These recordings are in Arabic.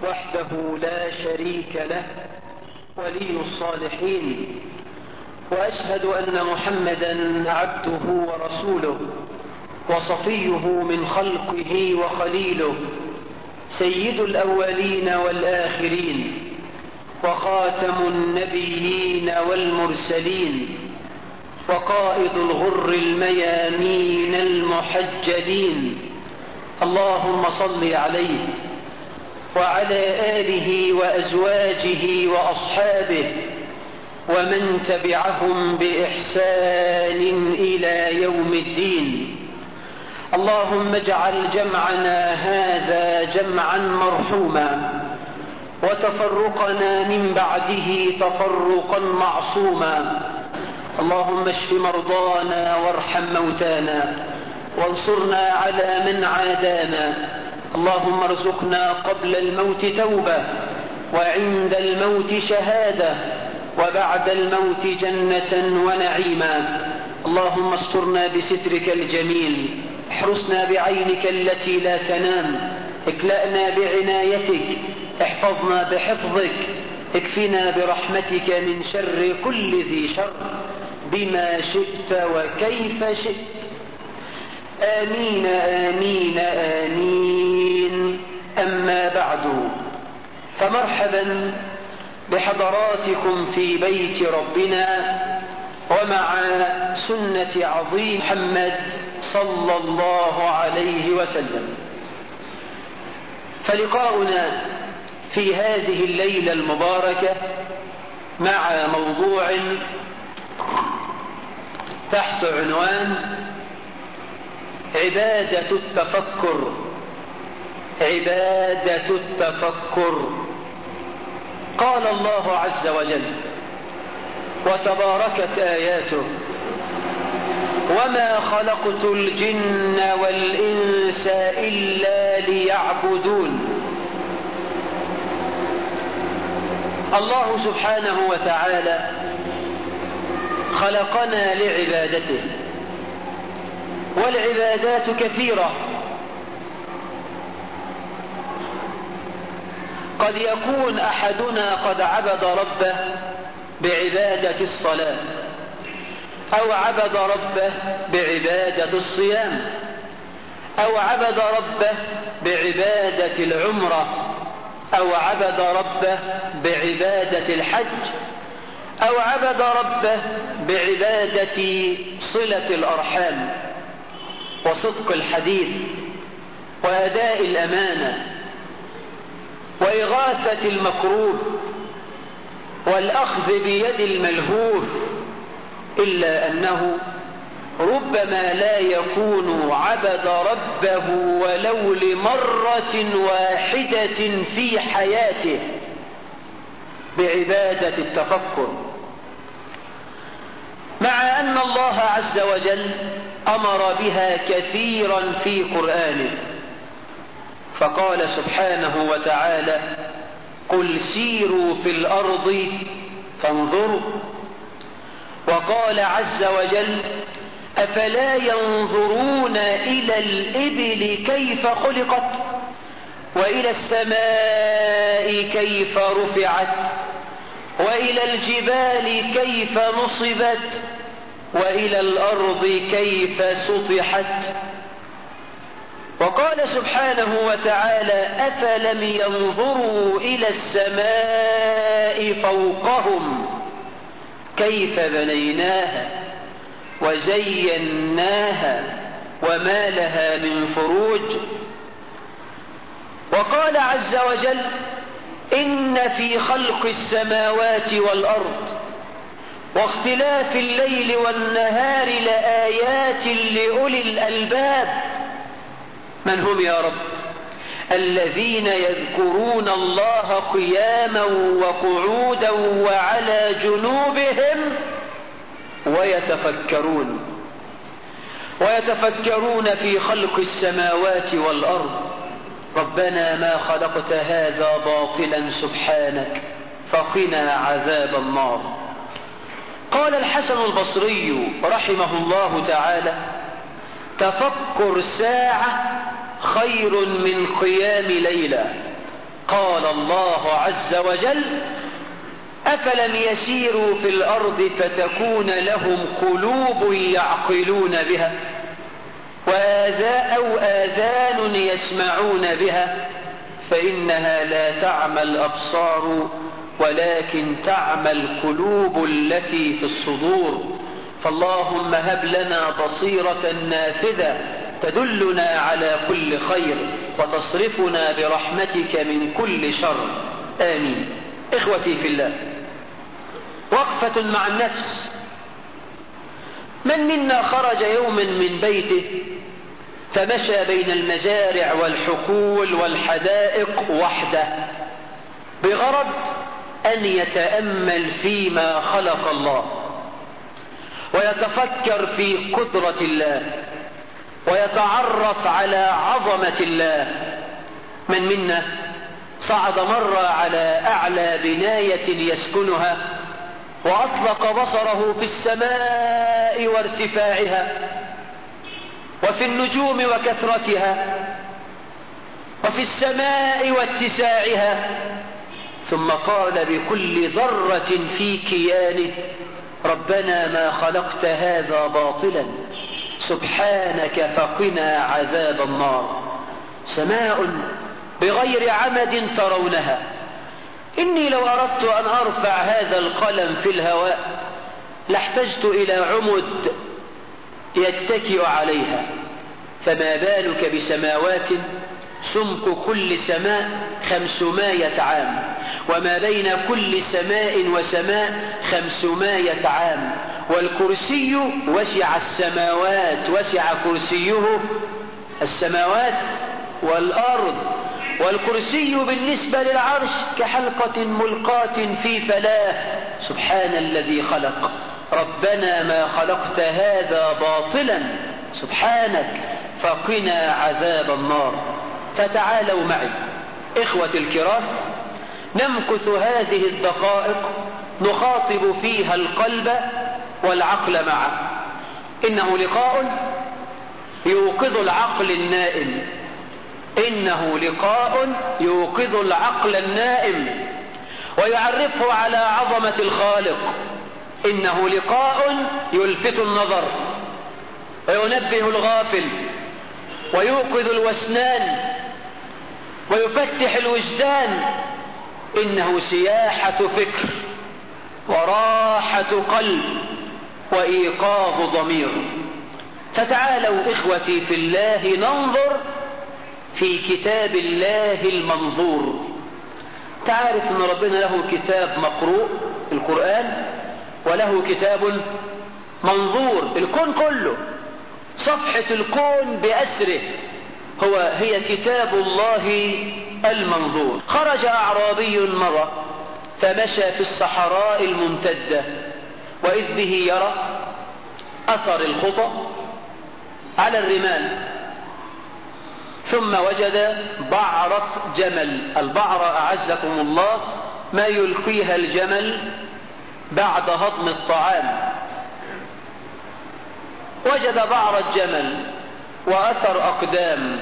وحده لا شريك له ولي الصالحين، وأشهد أن محمدا عبده ورسوله وصفيه من خلقه وخليله، سيد الأولين والآخرين وخاتم النبيين والمرسلين وقائد الغر الميامين المحجلين. اللهم صل عليه وعلى آله وأزواجه وأصحابه ومن تبعهم بإحسان إلى يوم الدين. اللهم اجعل جمعنا هذا جمعا مرحوما وتفرقنا من بعده تفرقا معصوما. اللهم اشف مرضانا وارحم موتانا وانصرنا على من عادانا. اللهم ارزقنا قبل الموت توبة وعند الموت شهادة وبعد الموت جنة ونعيما. اللهم استرنا بسترك الجميل، احرسنا بعينك التي لا تنام، اكلأنا بعنايتك، احفظنا بحفظك، اكفنا برحمتك من شر كل ذي شر بما شئت وكيف شئت. آمين آمين آمين. أما بعد، فمرحبا بحضراتكم في بيت ربنا ومع سنة عظيم محمد صلى الله عليه وسلم. فلقاؤنا في هذه الليلة المباركة مع موضوع تحت عنوان عبادة التفكر. عبادة التفكر. قال الله عز وجل وتباركت آياته: وما خلقت الجن والإنس إلا ليعبدون. الله سبحانه وتعالى خلقنا لعبادته، والعبادات كثيرة. قد يكون أحدنا قد عبد ربه بعبادة الصلاة، أو عبد ربه بعبادة الصيام، أو عبد ربه بعبادة العمرة، أو عبد ربه بعبادة الحج، أو عبد ربه بعبادة صلة الأرحام وصدق الحديث وأداء الأمانة وإغاثة المكروب والأخذ بيد الملهوف، إلا أنه ربما لا يكون عبد ربه ولو لمرة واحدة في حياته بعبادة التفكر، مع أن الله عز وجل أمر بها كثيرا في قرآنه. فقال سبحانه وتعالى: قل سيروا في الأرض فانظروا. وقال عز وجل: أفلا ينظرون إلى الإبل كيف خلقت وإلى السماء كيف رفعت وإلى الجبال كيف نصبت وإلى الأرض كيف سطحت. وقال سبحانه وتعالى: أفلم ينظروا إلى السماء فوقهم كيف بنيناها وزيناها وما لها من فروج. وقال عز وجل: إن في خلق السماوات والأرض واختلاف الليل والنهار لآيات لأولي الألباب. من هم يا رب؟ الذين يذكرون الله قياما وقعودا وعلى جنوبهم ويتفكرون في خلق السماوات والأرض. ربنا ما خلقت هذا باطلا سبحانك فقنا عذاب النار. قال الحسن البصري رحمه الله تعالى: تفكر ساعة خير من قيام ليلة. قال الله عز وجل: أفلم يسيروا في الأرض فتكون لهم قلوب يعقلون بها أو آذان يسمعون بها فإنها لا تعمى الأبصار ولكن تعمى القلوب التي في الصدور. فاللهم هب لنا بصيرة نافذة تدلنا على كل خير وتصرفنا برحمتك من كل شر، آمين. إخوتي في الله، وقفة مع النفس. من منا خرج يوما من بيته فمشى بين المزارع والحقول والحدائق وحده بغرض أن يتأمل فيما خلق الله ويتفكر في قدرة الله ويتعرف على عظمة الله؟ من منا صعد مرة على أعلى بناية يسكنها وأطلق بصره في السماء وارتفاعها وفي النجوم وكثرتها وفي السماء واتساعها، ثم قال بكل ذرة في كيانه: ربنا ما خلقت هذا باطلا سبحانك فقنا عذاب النار. سماء بغير عمد ترونها، إني لو أردت أن أرفع هذا القلم في الهواء لاحتجت إلى عمد يتكئ عليها، فما بالك بسماوات سمك كل سماء 500 عام، وما بين كل سماء وسماء 500 عام، والكرسي وسع السماوات، وسع كرسيه السماوات والأرض، والكرسي بالنسبة للعرش كحلقة ملقاة في فلاة. سبحان الذي خلق. ربنا ما خلقت هذا باطلا سبحانك فقنا عذاب النار. فتعالوا معي إخوتي الكرام نمكث هذه الدقائق نخاطب فيها القلب والعقل معا. إنه لقاء يوقظ العقل النائم، إنه لقاء يوقظ العقل النائم ويعرفه على عظمة الخالق، إنه لقاء يلفت النظر وينبه الغافل ويوقظ الوسنان ويفتح الوجدان، إنه سياحة فكر وراحة قلب وإيقاظ ضمير. فتعالوا إخوتي في الله ننظر في كتاب الله المنظور. تعرف أن ربنا له كتاب مقروء القرآن وله كتاب منظور الكون كله، صفحة الكون بأسره هي كتاب الله المنظور. خرج أعرابي مرة فمشى في الصحراء الممتدة وإذ به يرى أثر الخطى على الرمال، ثم وجد بعرة جمل. البعرة أعزكم الله ما يلقيها الجمل بعد هضم الطعام. وجد بعرة جمل وأثر أقدام،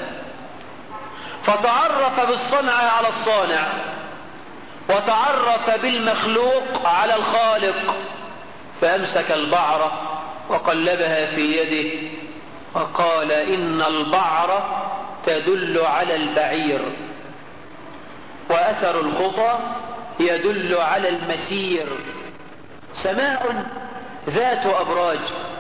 فتعرف بالصنع على الصانع وتعرف بالمخلوق على الخالق، فأمسك البعرة وقلبها في يده وقال: إن البعرة تدل على البعير، وأثر الخطى يدل على المسير. سماء ذات أبراج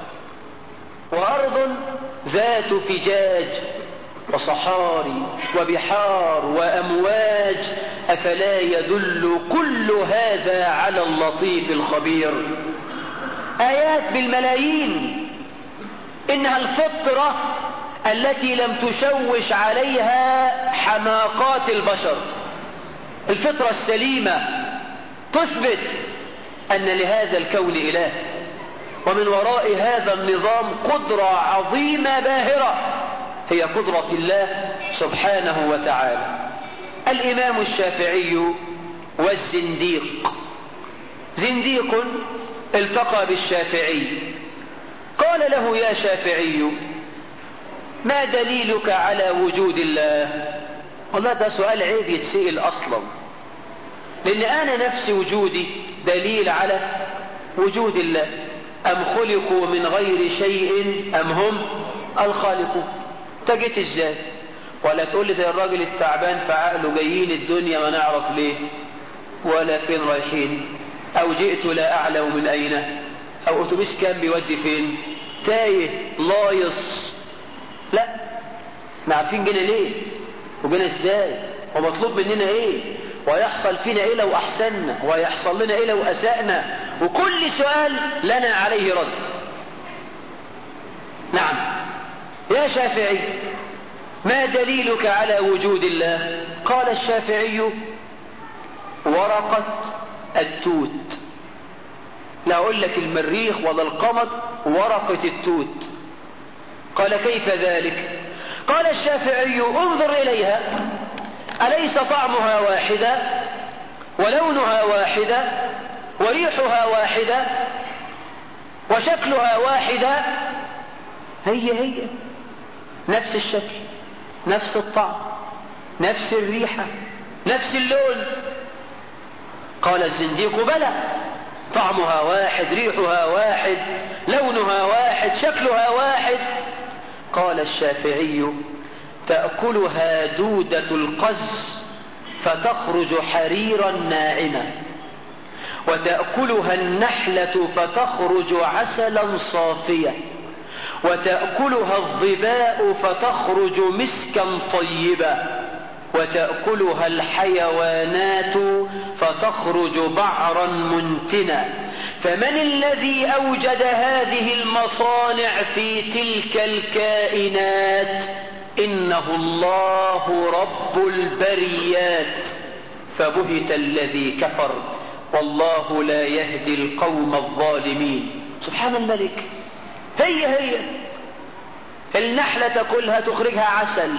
وأرض ذات فجاج وصحاري وبحار وأمواج، أفلا يدل كل هذا على اللطيف الخبير؟ آيات بالملايين. إنها الفطرة التي لم تشوش عليها حماقات البشر، الفطرة السليمة تثبت أن لهذا الكون إله، ومن وراء هذا النظام قدرة عظيمة باهرة هي قدرة الله سبحانه وتعالى. الإمام الشافعي والزنديق، زنديق التقى بالشافعي قال له: يا شافعي ما دليلك على وجود الله؟ والله ده سؤال عيب يتسئل أصلا، لأن أنا نفسي وجودي دليل على وجود الله. أم خلقوا من غير شيء أم هم الخالقون. تجيت ازاي؟ ولا تقول لي زي الراجل التعبان في عقله جايين الدنيا ما نعرف ليه ولا فين رايحين، أو جئت لا أعلم من أين، أو أتوبيس كان بيودي فين، تايه لايص. لا، احنا عارفين جينا ليه وجينا ازاي ومطلوب مننا ايه ويحصل فينا ايه لو احسننا ويحصل لنا ايه لو اسأنا، وكل سؤال لنا عليه رد. نعم يا شافعي، ما دليلك على وجود الله؟ قال الشافعي: ورقة التوت. لا أقول لك المريخ ولا القمر، ورقة التوت. قال: كيف ذلك؟ قال الشافعي: انظر إليها، أليس طعمها واحدة ولونها واحدة وريحها واحدة وشكلها واحدة؟ هي نفس الشكل، نفس الطعم، نفس الريحة، نفس اللون. قال الزنديق: بلى، طعمها واحد، ريحها واحد، لونها واحد، شكلها واحد. قال الشافعي: تأكلها دودة القز فتخرج حريرا ناعما، وتأكلها النحلة فتخرج عسلا صافيا، وتأكلها الظباء فتخرج مسكا طيبا، وتأكلها الحيوانات فتخرج بعرا منتنا. فمن الذي أوجد هذه المصانع في تلك الكائنات؟ إنه الله رب البريات. فبهت الذي كفر والله لا يهدي القوم الظالمين. سبحان الملك. هي النحلة تأكلها تخرجها عسل،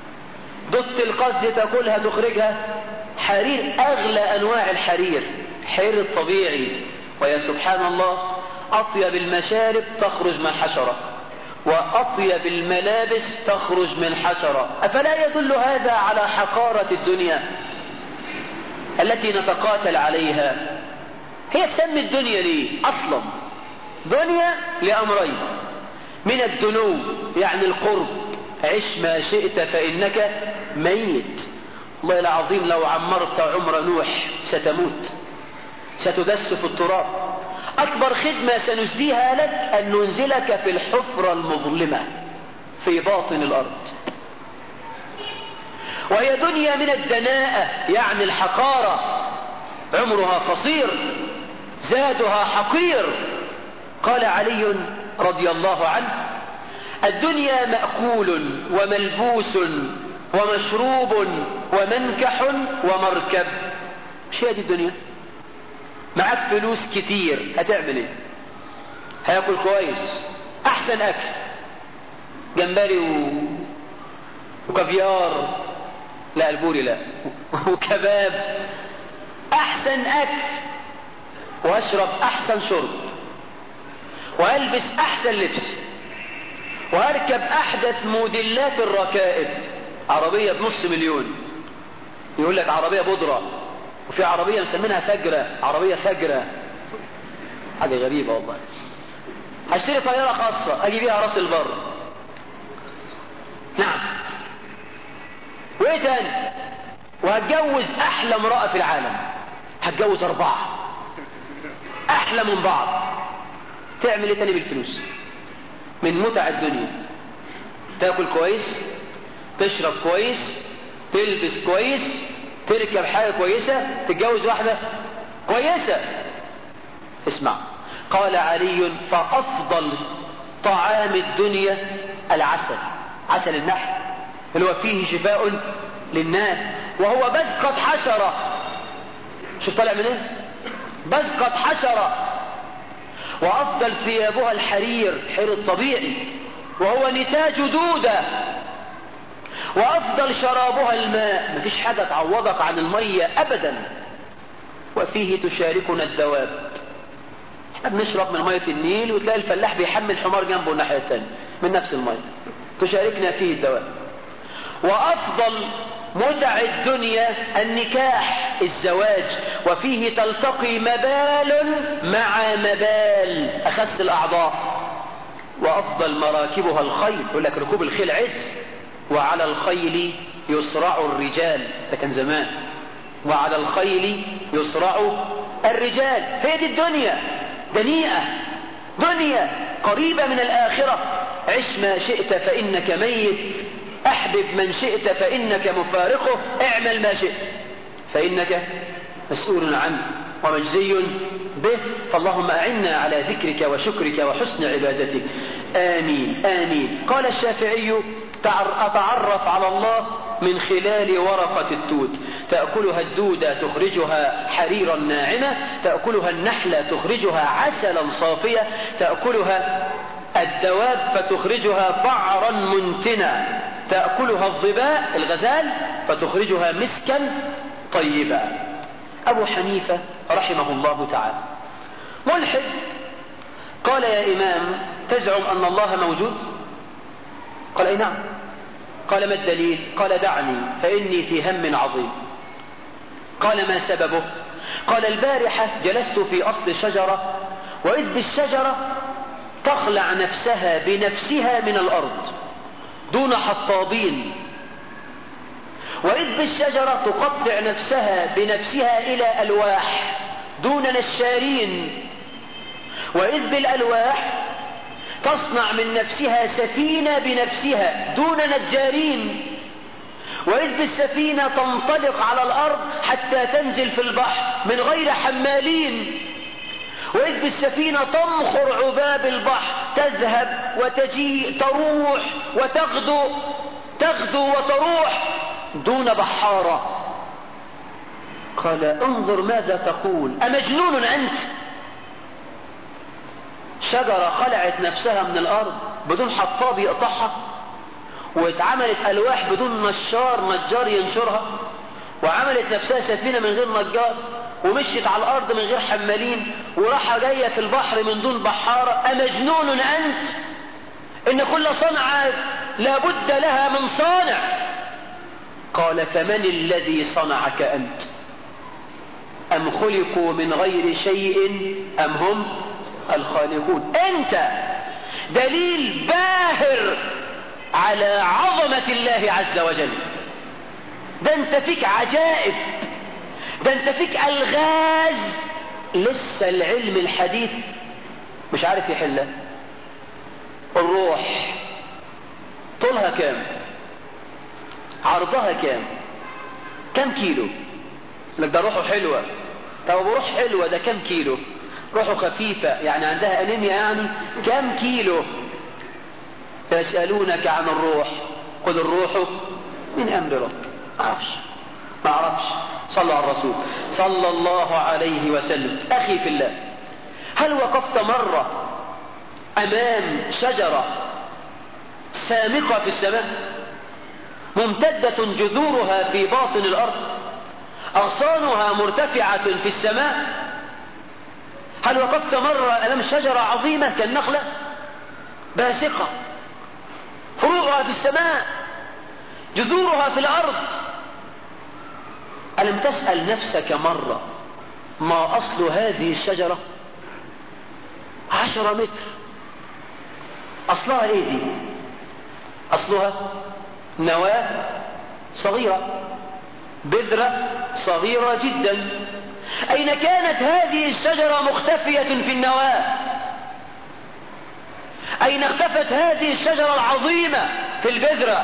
ضد القز تأكلها تخرجها حرير، أغلى أنواع الحرير، حرير الطبيعي. ويا سبحان الله، أطيب المشارب تخرج من حشرة، وأطيب الملابس تخرج من حشرة. أفلا يدل هذا على حقارة الدنيا التي نتقاتل عليها؟ هي تسمي الدنيا ليه أصلا؟ دنيا لأمرين: من الدنو يعني القرب، عش ما شئت فإنك ميت. والله العظيم لو عمرت عمر نوح ستموت، ستدس في التراب. أكبر خدمة سنسديها لك أن ننزلك في الحفرة المظلمة في باطن الأرض. وهي دنيا من الدناءة يعني الحقارة، عمرها قصير، زادها حقير. قال علي رضي الله عنه: الدنيا مأكول وملبوس ومشروب ومنكح ومركب. مش هي دي الدنيا؟ معك فلوس كتير هتعمل ايه؟ هياكل كويس، احسن اكل، جمبري وكافيار، لا البوري لا، وكباب، احسن اكل، واشرب احسن شرب، والبس احسن لبس، واركب احدث موديلات الركائب. عربية ب500,000، يقول لك عربية بودرة، وفي عربية مسمينها فجرة، عربية فجرة، حاجة غريبة والله. هشتري طيارة خاصة اجي بيها راس البر. نعم. وايه تاني؟ وهتجوز احلى امرأة في العالم، هتجوز 4 احلى من بعض. تعمل ايه تاني بالفلوس؟ من متع الدنيا: تاكل كويس، تشرب كويس، تلبس كويس، تركب حاجة كويسة، تتجوز واحدة كويسة. اسمع، قال علي: فأفضل طعام الدنيا العسل، عسل النحل اللي هو فيه شفاء للناس، وهو بزقة حشرة. شوف طالع من ايه؟ بزقة حشرة. وأفضل ثيابها الحرير، حرير الطبيعي، وهو نتاج دودة. وأفضل شرابها الماء، مفيش حاجة تعوضك عن المية أبدا. وفيه تشاركنا الدواب، احنا بنشرب من مية النيل وتلاقي الفلاح بيحمل حمار جنبه الناحية الثانية من نفس المية، تشاركنا فيه الدواب. وأفضل متع الدنيا النكاح الزواج، وفيه تلتقي مبال مع مبال، أخس الأعضاء، وأفضل مراكبها الخيل، يقول لك ركوب الخيل عز، وعلى الخيل يصرع الرجال، ده كان زمان، وعلى الخيل يصرع الرجال. هي دي الدنيا، دنيئة، دنيا قريبة من الآخرة. عش ما شئت فإنك ميت، أحبب من شئت فإنك مفارقه، اعمل ما شئت فإنك مسؤول عنه ومجزي به. فاللهم أعنا على ذكرك وشكرك وحسن عبادتك. آمين آمين. قال الشافعي: أتعرف على الله من خلال ورقة التوت، تأكلها الدودة تخرجها حريرا ناعمة، تأكلها النحلة تخرجها عسلا صافية، تأكلها الدواب فتخرجها فعرا منتنا، تأكلها الظباء الغزال فتخرجها مسكا طيبا. أبو حنيفة رحمه الله تعالى ملحد قال: يا إمام، تزعم أن الله موجود؟ قال: أي نعم. قال: ما الدليل؟ قال: دعني فإني في هم عظيم. قال: ما سببه؟ قال: البارحة جلست في أصل شجرة، وإذ بالشجرة تخلع نفسها بنفسها من الأرض دون حطابين، وإذ بالشجرة تقطع نفسها بنفسها إلى ألواح دون نشارين، وإذ بالألواح تصنع من نفسها سفينة بنفسها دون نجارين، وإذ بالسفينة تنطلق على الأرض حتى تنزل في البحر من غير حمالين، وإذ بالسفينة تمخر عباب البحر، تذهب وتجيء، تروح تغدو وتروح دون بحارة. قال: انظر ماذا تقول، أمجنون أنت؟ شجرة خلعت نفسها من الأرض بدون حطاب يقطعها، واتعملت ألواح بدون نجار ينشرها، وعملت نفسها سفينة من غير نجار، ومشيت على الأرض من غير حمالين، وراحة جاية في البحر من دون بحارة. أمجنون أنت؟ إن كل صنعة لابد لها من صانع. قال: فمن الذي صنعك أنت؟ أم خلقوا من غير شيء أم هم الخالقون؟ أنت دليل باهر على عظمة الله عز وجل. ده أنت فيك عجائب، ده أنت فيك ألغاز لسه العلم الحديث مش عارف يحلها. الروح طولها كام؟ عرضها كام؟ كم كيلو؟ لك ده روحه حلوة. طب روح حلوة ده كم كيلو؟ روحه خفيفة يعني عندها أنيميا، يعني كم كيلو؟ يسألونك عن الروح قل الروح من أمر ربك. ما أعرفش. صلى على الرسول صلى الله عليه وسلم. أخي في الله، هل وقفت مرة أمام شجرة سامقة في السماء ممتدة جذورها في باطن الأرض، أغصانها مرتفعة في السماء؟ هل وقفت مرة أمام شجرة عظيمة كالنخلة باسقة، فروعها في السماء، جذورها في الأرض؟ ألم تسأل نفسك مرة ما أصل هذه الشجرة؟ 10 متر. أصلها إيه دي؟ أصلها نواة صغيرة، بذرة صغيرة جدا. أين كانت هذه الشجرة مختفية في النواة؟ أين اختفت هذه الشجرة العظيمة في البذرة؟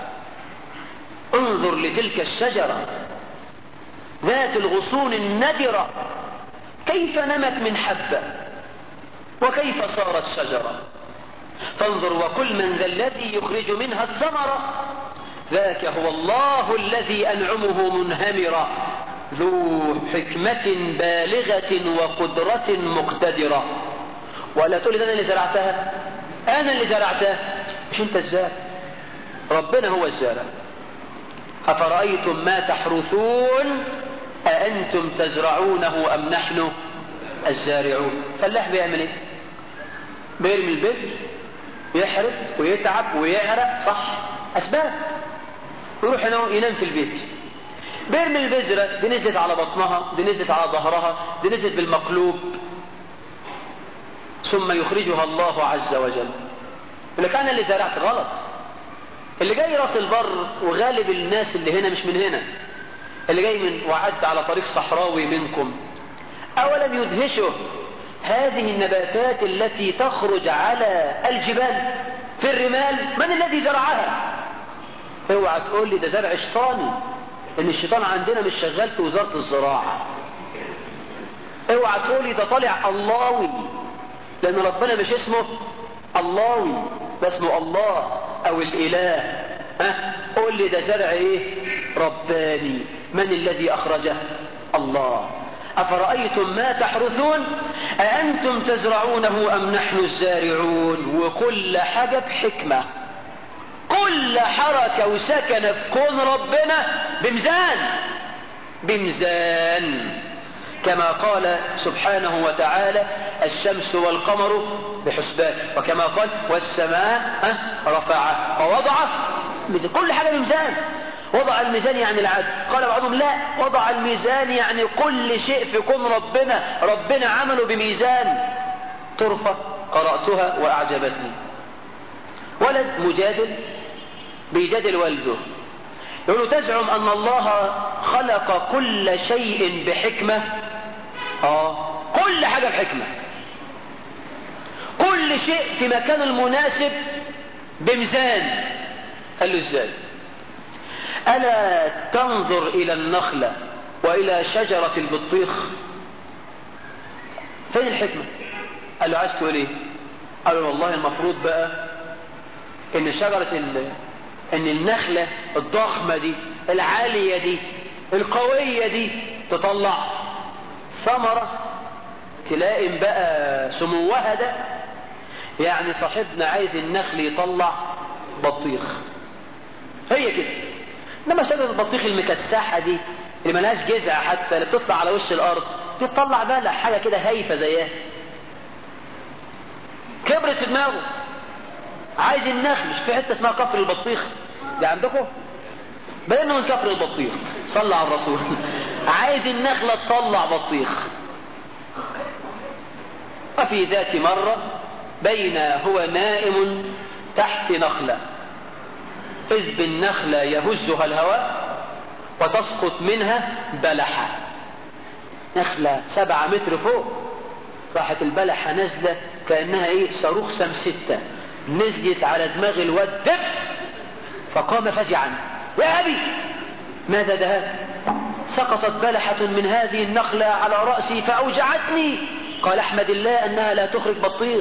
انظر لتلك الشجرة ذات الغصون الندرة، كيف نمت من حبة وكيف صارت شجرة. فانظر: وكل من ذا الذي يخرج منها الثمرة ذاك هو الله الذي أنعمه منهمرة، ذو حكمة بالغة وقدرة مقتدرة. ولا تقول أنا اللي زرعتها، أنا اللي زرعتها. مش أنت الزارع، ربنا هو الزارع. أفرأيتم ما تحرثون أأنتم تزرعونه أم نحن الزارعون؟ فالله بيعمل إيه؟ بيرمي البذر، يحرث ويتعب ويعرق، صح، أسباب. يروح ينام في البيت، بيرمي البذرة، دي نزلت على بطنها، دي نزلت على ظهرها، دي نزلت بالمقلوب، ثم يخرجها الله عز وجل. اللي كان اللي زرعت غلط، اللي جاي راس البر، وغالب الناس اللي هنا مش من هنا، اللي جاي من وعد على طريق صحراوي منكم، أولم يدهشه هذه النباتات التي تخرج على الجبال في الرمال؟ من الذي زرعها؟ اوعى تقول لي ده زرع شيطاني، ان الشيطان عندنا مش شغال في وزارة الزراعة. اوعى تقول لي ده طالع اللهوي، لان ربنا مش اسمه اللهوي، ده اسمه الله او الاله. قول لي ده زرع ايه؟ رباني. من الذي اخرجه؟ الله. افرأيتم ما تحرثون أأنتم تزرعونه ام نحن الزارعون؟ وكل حاجة بحكمة، كل حركة وسكنة في كون ربنا بميزان، كما قال سبحانه وتعالى الشمس والقمر بحسبان، وكما قال والسماء رفعها ووضع ميزان. كل حاجة بميزان. وضع الميزان يعني العدل، قال بعضهم لا، وضع الميزان يعني كل شيء في كون ربنا عمله بميزان. طرفة قرأتها وأعجبتني، ولد مجادل بيجادل والده، يقول تزعم أن الله خلق كل شيء بحكمة؟ كل حاجة بحكمة، كل شيء في مكان المناسب بميزان. قال له ازاي؟ ألا تنظر إلى النخلة وإلى شجرة البطيخ؟ فين الحكمة؟ قال له عايز تقول ايه؟ قال له والله المفروض بقى ان ان النخلة الضخمة دي العالية دي القوية دي تطلع ثمرة تلائم بقى سموها ده. يعني صاحبنا عايز النخل يطلع بطيخ، هي كده. انما شجرة البطيخ المكسحة دي اللي ملهاش جذع حتى، اللي بتطلع على وش الارض، تطلع بقى حاجة كده هايفة زيها. كبرت في دماغه، عايز النخل. مش في حتة اسمها كفر البطيخ دي عندكم؟ بينه من كفر البطيخ، صلى على الرسول. عايز النخلة تطلع بطيخ. وفي ذات مرة بين هو نائم تحت نخلة، إذ بالنخلة يهزها الهواء وتسقط منها بلحة، نخلة 7 متر فوق، راحت البلحة نزلة كأنها صاروخ سم6، نزلت على دماغ الواد دب، فقام فزعا: يا أبي ماذا ده؟ سقطت بلحة من هذه النخلة على رأسي فأوجعتني. قال احمد الله أنها لا تخرج بطيخ.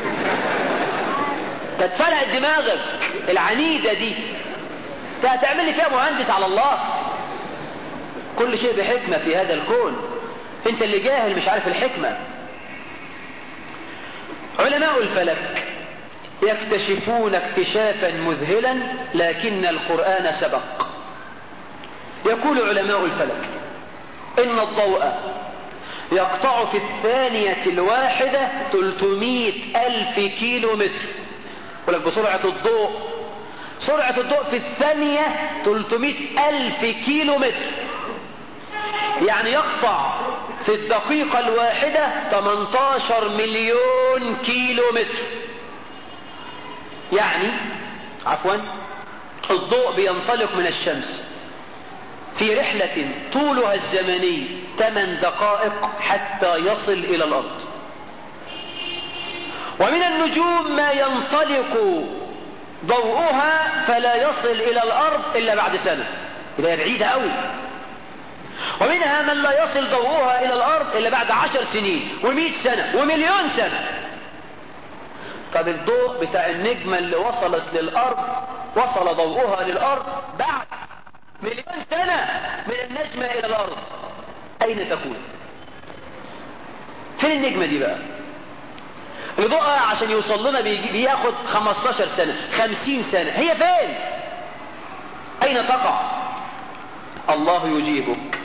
تتفلق دماغك العنيدة دي، هتعمل لي فيها مهندس على الله. كل شيء بحكمة في هذا الكون، انت اللي جاهل مش عارف الحكمة. علماء الفلك يكتشفون اكتشافا مذهلا، لكن القرآن سبق. يقول علماء الفلك إن الضوء يقطع في الثانية الواحدة 300,000 كيلو متر. يقول لك بسرعة الضوء، سرعة الضوء في الثانية 300,000 كيلو متر، يعني يقطع في الدقيقة الواحدة 18 مليون كيلو متر. يعني الضوء بينطلق من الشمس في رحلة طولها الزمني 8 دقائق حتى يصل إلى الأرض. ومن النجوم ما ينطلق ضوءها فلا يصل إلى الأرض إلا بعد سنة، إذا بعيدة قوي. ومنها من لا يصل ضوءها إلى الأرض إلا بعد 10 سنين و100 سنة ومليون سنة. طب الضوء بتاع النجمة اللي وصلت للأرض، وصل ضوءها للأرض بعد 1,000,000 سنة من النجمة إلى الأرض، أين تكون؟ فين النجمة دي بقى؟ ضوءها عشان يوصل لنا بياخد 15 سنة 50 سنة، هي فين؟ أين تقع؟ الله يجيبك.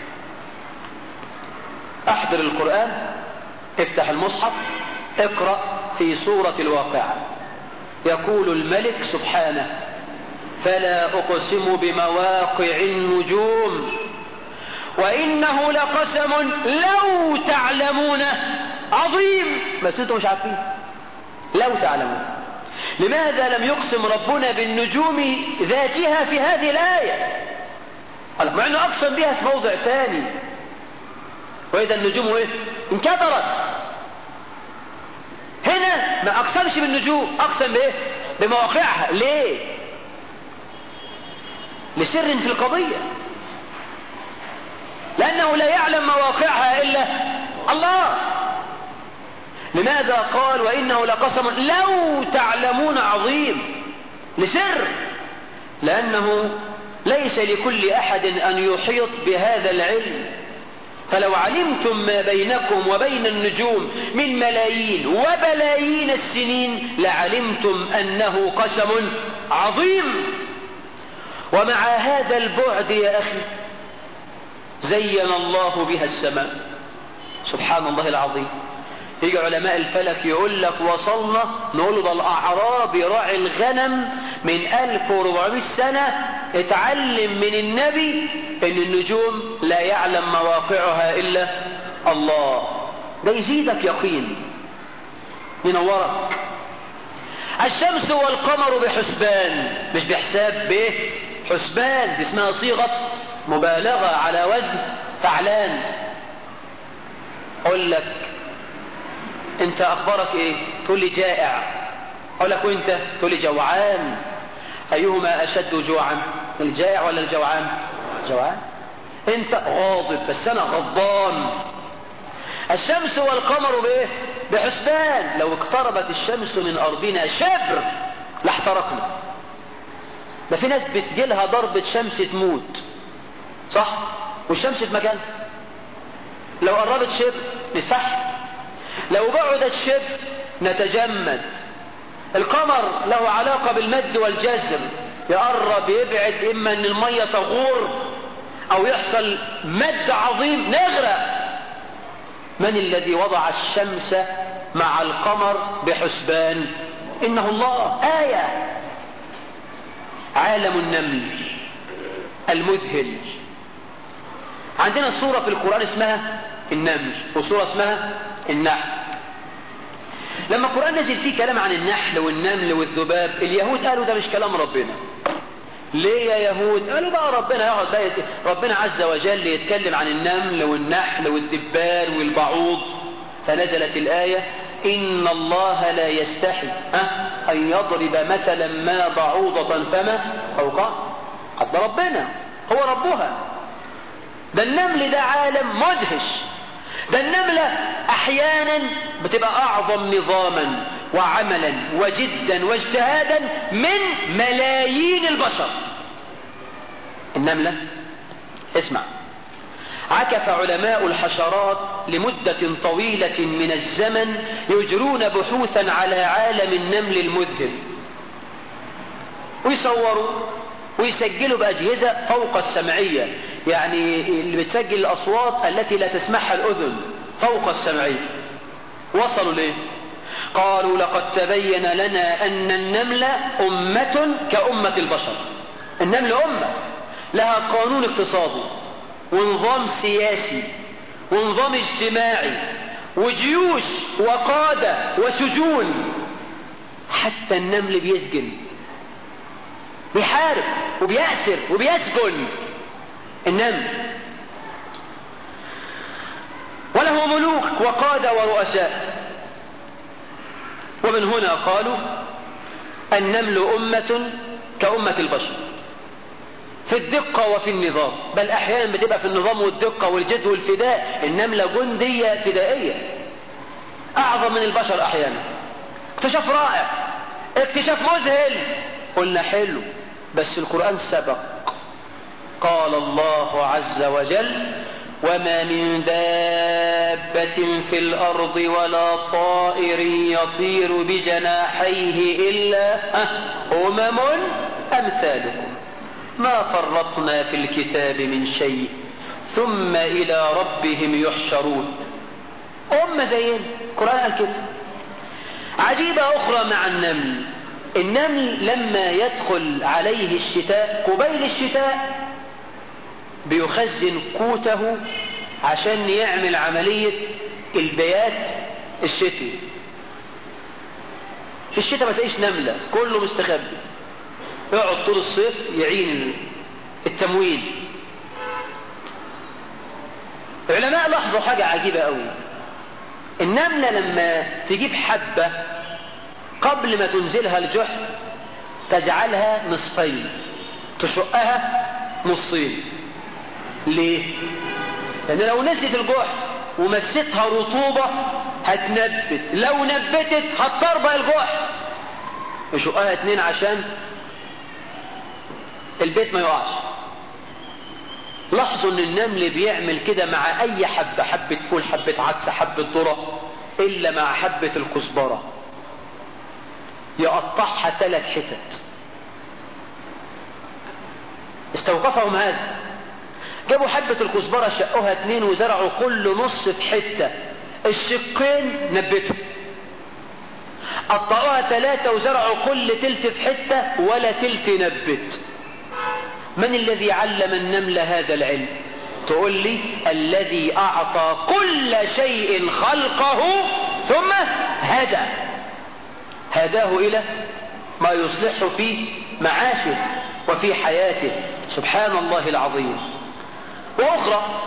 احضر القرآن، افتح المصحف، اقرأ في سورة الواقعة. يقول الملك سبحانه: فلا أقسم بمواقع النجوم وإنه لقسم لو تعلمون عظيم. بس انتم مش عارفين لو تعلمون. لماذا لم يقسم ربنا بالنجوم ذاتها في هذه الآية مع أنه أقسم بها في موضع ثاني؟ وإذا النجوم إيه؟ انكدرت. هنا ما أقسمش بالنجوم، أقسم بإيه؟ بمواقعها. ليه؟ لسر في القضية، لأنه لا يعلم مواقعها إلا الله. لماذا قال وإنه لقسم لو تعلمون عظيم؟ لسر، لأنه ليس لكل أحد أن يحيط بهذا العلم. فلو علمتم ما بينكم وبين النجوم من ملايين وبلايين السنين لعلمتم أنه قسم عظيم. ومع هذا البعد يا أخي زين الله بها السماء. سبحان الله العظيم. يجي علماء الفلك يقول لك وصلنا، نقول له ده الأعرابي راعي الغنم من 1400 سنة اتعلم من النبي ان النجوم لا يعلم مواقعها إلا الله. ده يزيدك يقين، ينورك. الشمس والقمر بحسبان، مش بحساب، بحسبان. دي اسمها صيغة مبالغة على وزن فعلان. اقول لك انت اخبارك ايه؟ تقول لي جائع. اقول لك وانت؟ تقول لي جوعان. ايهما اشد جوعا، الجائع ولا الجوعان؟ جوعان. انت غاضب بس انا غضبان. الشمس والقمر بايه؟ بحسبان. لو اقتربت الشمس من ارضنا شبر لاحترقنا. ده في ناس بتجيلها ضربة شمس تموت، صح؟ والشمس في مكانها. لو قربت شبر نسح، لو بعدت شبر نتجمد. القمر له علاقة بالمد والجزر، يقرب يبعد، إما أن المية تغور أو يحصل مد عظيم نغرق. من الذي وضع الشمس مع القمر بحسبان؟ إنه الله. آية. عالم النمل المذهل. عندنا سورة في القرآن اسمها النمل وسورة اسمها النحل. لما القرآن نزل فيه كلام عن النحل والنمل والذباب، اليهود قالوا ده مش كلام ربنا. ليه يا يهود؟ قالوا بقى ربنا يقعد بقى ربنا عز وجل يتكلم عن النمل والنحل والدبان والبعوض. فنزلت الآية إن الله لا يستحي أن يضرب مثلا ما بعوضة فما فوقها. قد ربنا هو ربها. ده النمل ده عالم مدهش. ده النملة أحيانا بتبقى أعظم نظاما وعملا وجدا واجتهادا من ملايين البشر. النملة، اسمع، عكف علماء الحشرات لمدة طويلة من الزمن يجرون بحوثا على عالم النمل المذهل، ويصوروا ويسجلوا بأجهزة فوق السمعية، يعني اللي بتسجل الأصوات التي لا تسمعها الأذن فوق السمعية. وصلوا ليه؟ قالوا لقد تبين لنا أن النمل أمة كأمة البشر. النمل أمة لها قانون اقتصادي ونظام سياسي ونظام اجتماعي وجيوش وقادة وسجون. حتى النمل بيسجن، بيحارب وبيأسر وبيسجن. النمل وله ملوك وقادة ورؤساء. ومن هنا قالوا النمل أمة كأمة البشر في الدقة وفي النظام، بل أحيانا بتبقى في النظام والدقة والجد والفداء. النملة جندية فدائية أعظم من البشر أحيانا. اكتشاف رائع، اكتشاف مذهل. قلنا حلو، بس القرآن سبق. قال الله عز وجل وما من دابة في الأرض ولا طائر يطير بجناحيه إلا أمم أمثالكم ما فرطنا في الكتاب من شيء ثم إلى ربهم يحشرون. أمة زينا، القرآن قال كده. عجيبة أخرى مع النمل، النمل لما يدخل عليه الشتاء قبيل الشتاء بيخزن قوته عشان يعمل عملية البيات الشتوي. في الشتاء ما تلاقيش نملة، كله مستخبي، يقعد طول الصيف يعين التموين. العلماء لاحظوا حاجة عجيبة قوي، النملة لما تجيب حبة قبل ما تنزلها الجحر تجعلها نصفين، تشقها نصين. ليه؟ لأن لو نزلت الجحر ومستها رطوبة هتنبت، لو نبتت هتطربق الجحر، يشقها اتنين عشان البيت ما يقعش. لاحظوا ان النمل بيعمل كده مع اي حبة، حبة فول، حبة عدس، حبة ذرة، الا مع حبة الكزبرة يقطعها 3 حتت. استوقفهم هذا، جابوا حبة الكزبرة شقوها 2 وزرعوا كل نص في حتة، الشقين نبتوا. قطعوها 3 وزرعوا كل تلت في حتة ولا تلت نبت. من الذي علم النمل هذا العلم؟ تقول لي الذي أعطى كل شيء خلقه ثم هداه إلى ما يصلح في معاشه وفي حياته. سبحان الله العظيم. وأخرى،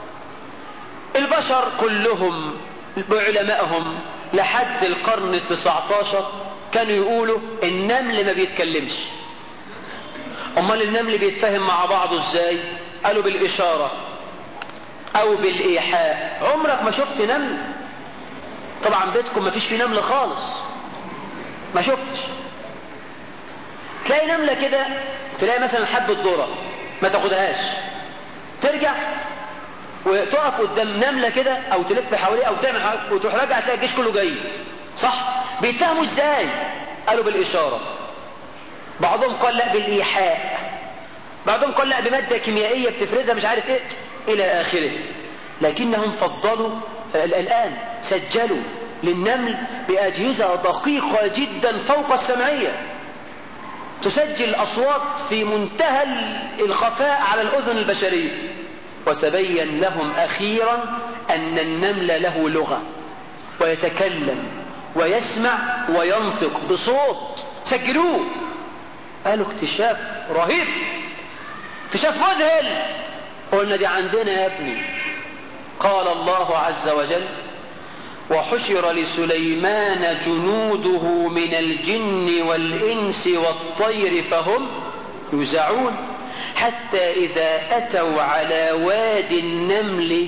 البشر كلهم بعلمائهم لحد القرن 19 كانوا يقولوا النمل ما بيتكلمش. امال النمل بيتفاهم مع بعضه ازاي؟ قالوا بالإشارة او بالإيحاء. عمرك ما شفت نمل؟ طبعا بيتكم ما فيش فيه نمل خالص، ما شفتش. تلاقي نملة كده، تلاقي مثلا حبة ذرة ما تاخدهاش، ترجع وتقف قدام نملة كده او تلف حواليه او تعمل حاجة وتروح راجع تلاقي الجيش كله جاي. صح؟ بيتفهموا ازاي؟ قالوا بالإشارة. بعضهم قال لا بالإيحاء، بعضهم قال لا بمادة كيميائية بتفرزها مش عارف ايه الى اخره. لكنهم فضلوا الآن سجلوا للنمل بأجهزة دقيقة جدا فوق السمعية، تسجل أصوات في منتهى الخفاء على الأذن البشرية. وتبين لهم أخيرا أن النمل له لغة ويتكلم ويسمع وينطق بصوت. سجلوه. قالوا اكتشاف رهيب، اكتشاف مذهل. قلنا دي عندنا يا ابني. قال الله عز وجل وحشر لسليمان جنوده من الجن والإنس والطير فهم يوزعون حتى إذا أتوا على واد النمل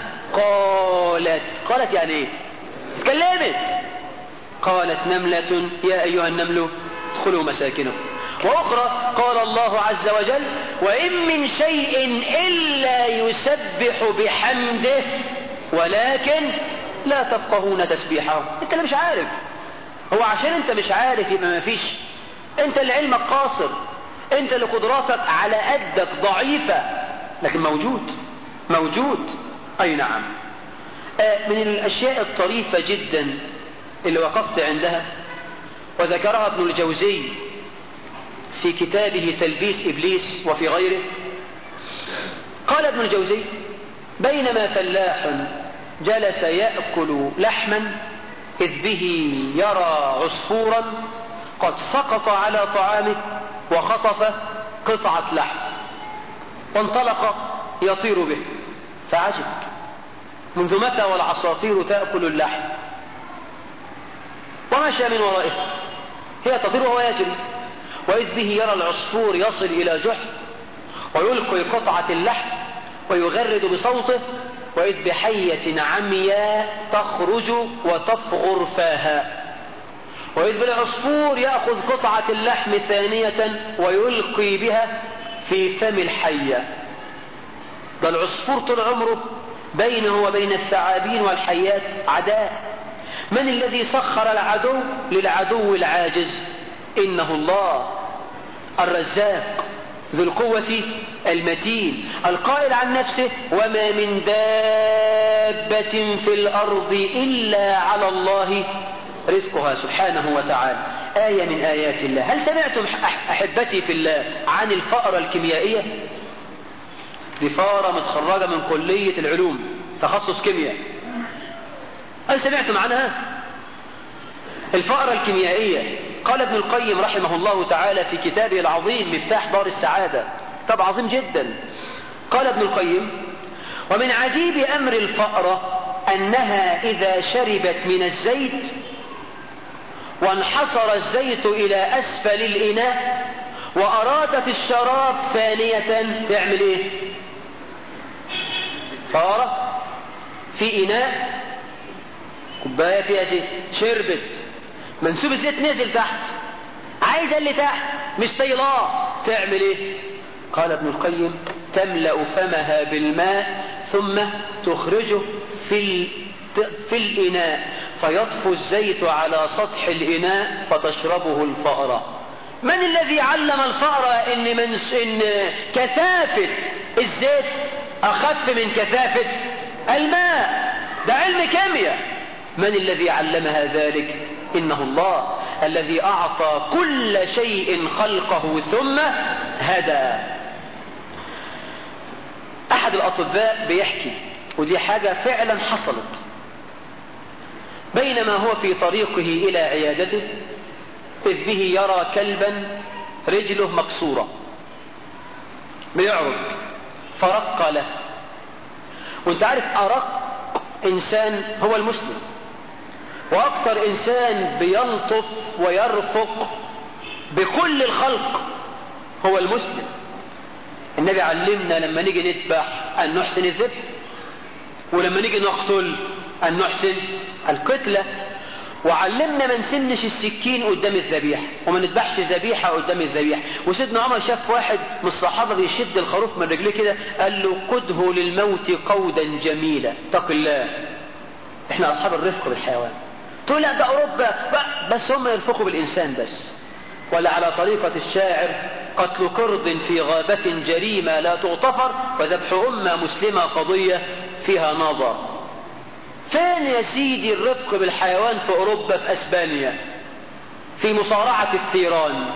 قالت يعني ايه؟ اتكلمت. قالت نملة يا أيها النمل ادخلوا مساكنكم. وأخرى قال الله عز وجل وإن من شيء إلا يسبح بحمده ولكن لا تفقهون تسبيحه. انت اللي مش عارف. هو عشان انت مش عارف يبقى ما فيش، انت اللي علمك قاصر، انت اللي قدراتك على قدك ضعيفة، لكن موجود. اي نعم. من الاشياء الطريفة جدا اللي وقفت عندها وذكرها ابن الجوزي في كتابه تلبيس إبليس وفي غيره. قال ابن الجوزي بينما فلاح جلس يأكل لحما إذ به يرى عصفورا قد سقط على طعامه وخطف قطعة لحم وانطلق يطير به، فعجب منذ متى والعصافير تأكل اللحم؟ ومشى من ورائه، هي تطير وهو يجري، وإذ به يرى العصفور يصل إلى جحر ويلقي قطعة اللحم ويغرد بصوته، وإذ بحية عمياء تخرج وتفغر فاها، وإذ بالعصفور يأخذ قطعة اللحم ثانية ويلقي بها في فم الحية. ده العصفور طول عمره بينه وبين الثعابين والحيات عداء. من الذي سخر العدو للعدو العاجز؟ إنه الله الرزاق ذو القوة المتين القائل عن نفسه وما من دابة في الأرض إلا على الله رزقها سبحانه وتعالى. آية من آيات الله. هل سمعتم أحبتي في الله عن الفأرة الكيميائية؟ دي فأرة متخرجة من كلية العلوم تخصص كيمياء. هل سمعتم عنها؟ الفأرة الكيميائية قال ابن القيم رحمه الله تعالى في كتابه العظيم مفتاح دار السعادة، كتاب عظيم جدا. قال ابن القيم: ومن عجيب أمر الفأرة أنها إذا شربت من الزيت وانحصر الزيت إلى أسفل الإناء وأرادت الشراب ثانية تعمل إيه؟ فأرة في إناء كوباية فيها زيت، شربت، منسوب الزيت نزل تحت، عايزة اللي تحت مش طيلاه، تعمل إيه؟ قال ابن القيم: تملأ فمها بالماء ثم تخرجه في الإناء فيطفو الزيت على سطح الإناء فتشربه الفأرة. من الذي علم الفأرة إن كثافة الزيت أخف من كثافة الماء؟ ده علم كيمياء. من الذي علمها ذلك؟ إنه الله الذي أعطى كل شيء خلقه ثم هدى. أحد الأطباء بيحكي، ودي حاجة فعلا حصلت، بينما هو في طريقه إلى عيادته إذ به يرى كلبا رجله مكسورة بيعرض فرق له. وانت عارف أرق إنسان هو المسلم، وأكثر إنسان بيلطف ويرفق بكل الخلق هو المسلم. النبي علمنا لما نيجي نذبح أن نحسن الذبح، ولما نيجي نقتل أن نحسن القتلة، وعلمنا ما نسنش السكين قدام الذبيحة وما نذبحش ذبيحة قدام الذبيحة. وسيدنا عمر شاف واحد من الصحابة بيشد الخروف من رجليه كده، قال له: قده للموت قودا جميلا، اتق الله. احنا أصحاب الرفق بالحيوان. تقول لا ده أوروبا بس هم يرفقوا بالإنسان بس. ولا على طريقة الشاعر: قتل قرد في غابة جريمة لا تغتفر، وذبح أمة مسلمة قضية فيها نظر. فين يا سيدي الرفق بالحيوان في أوروبا، في أسبانيا، في مصارعة الثيران؟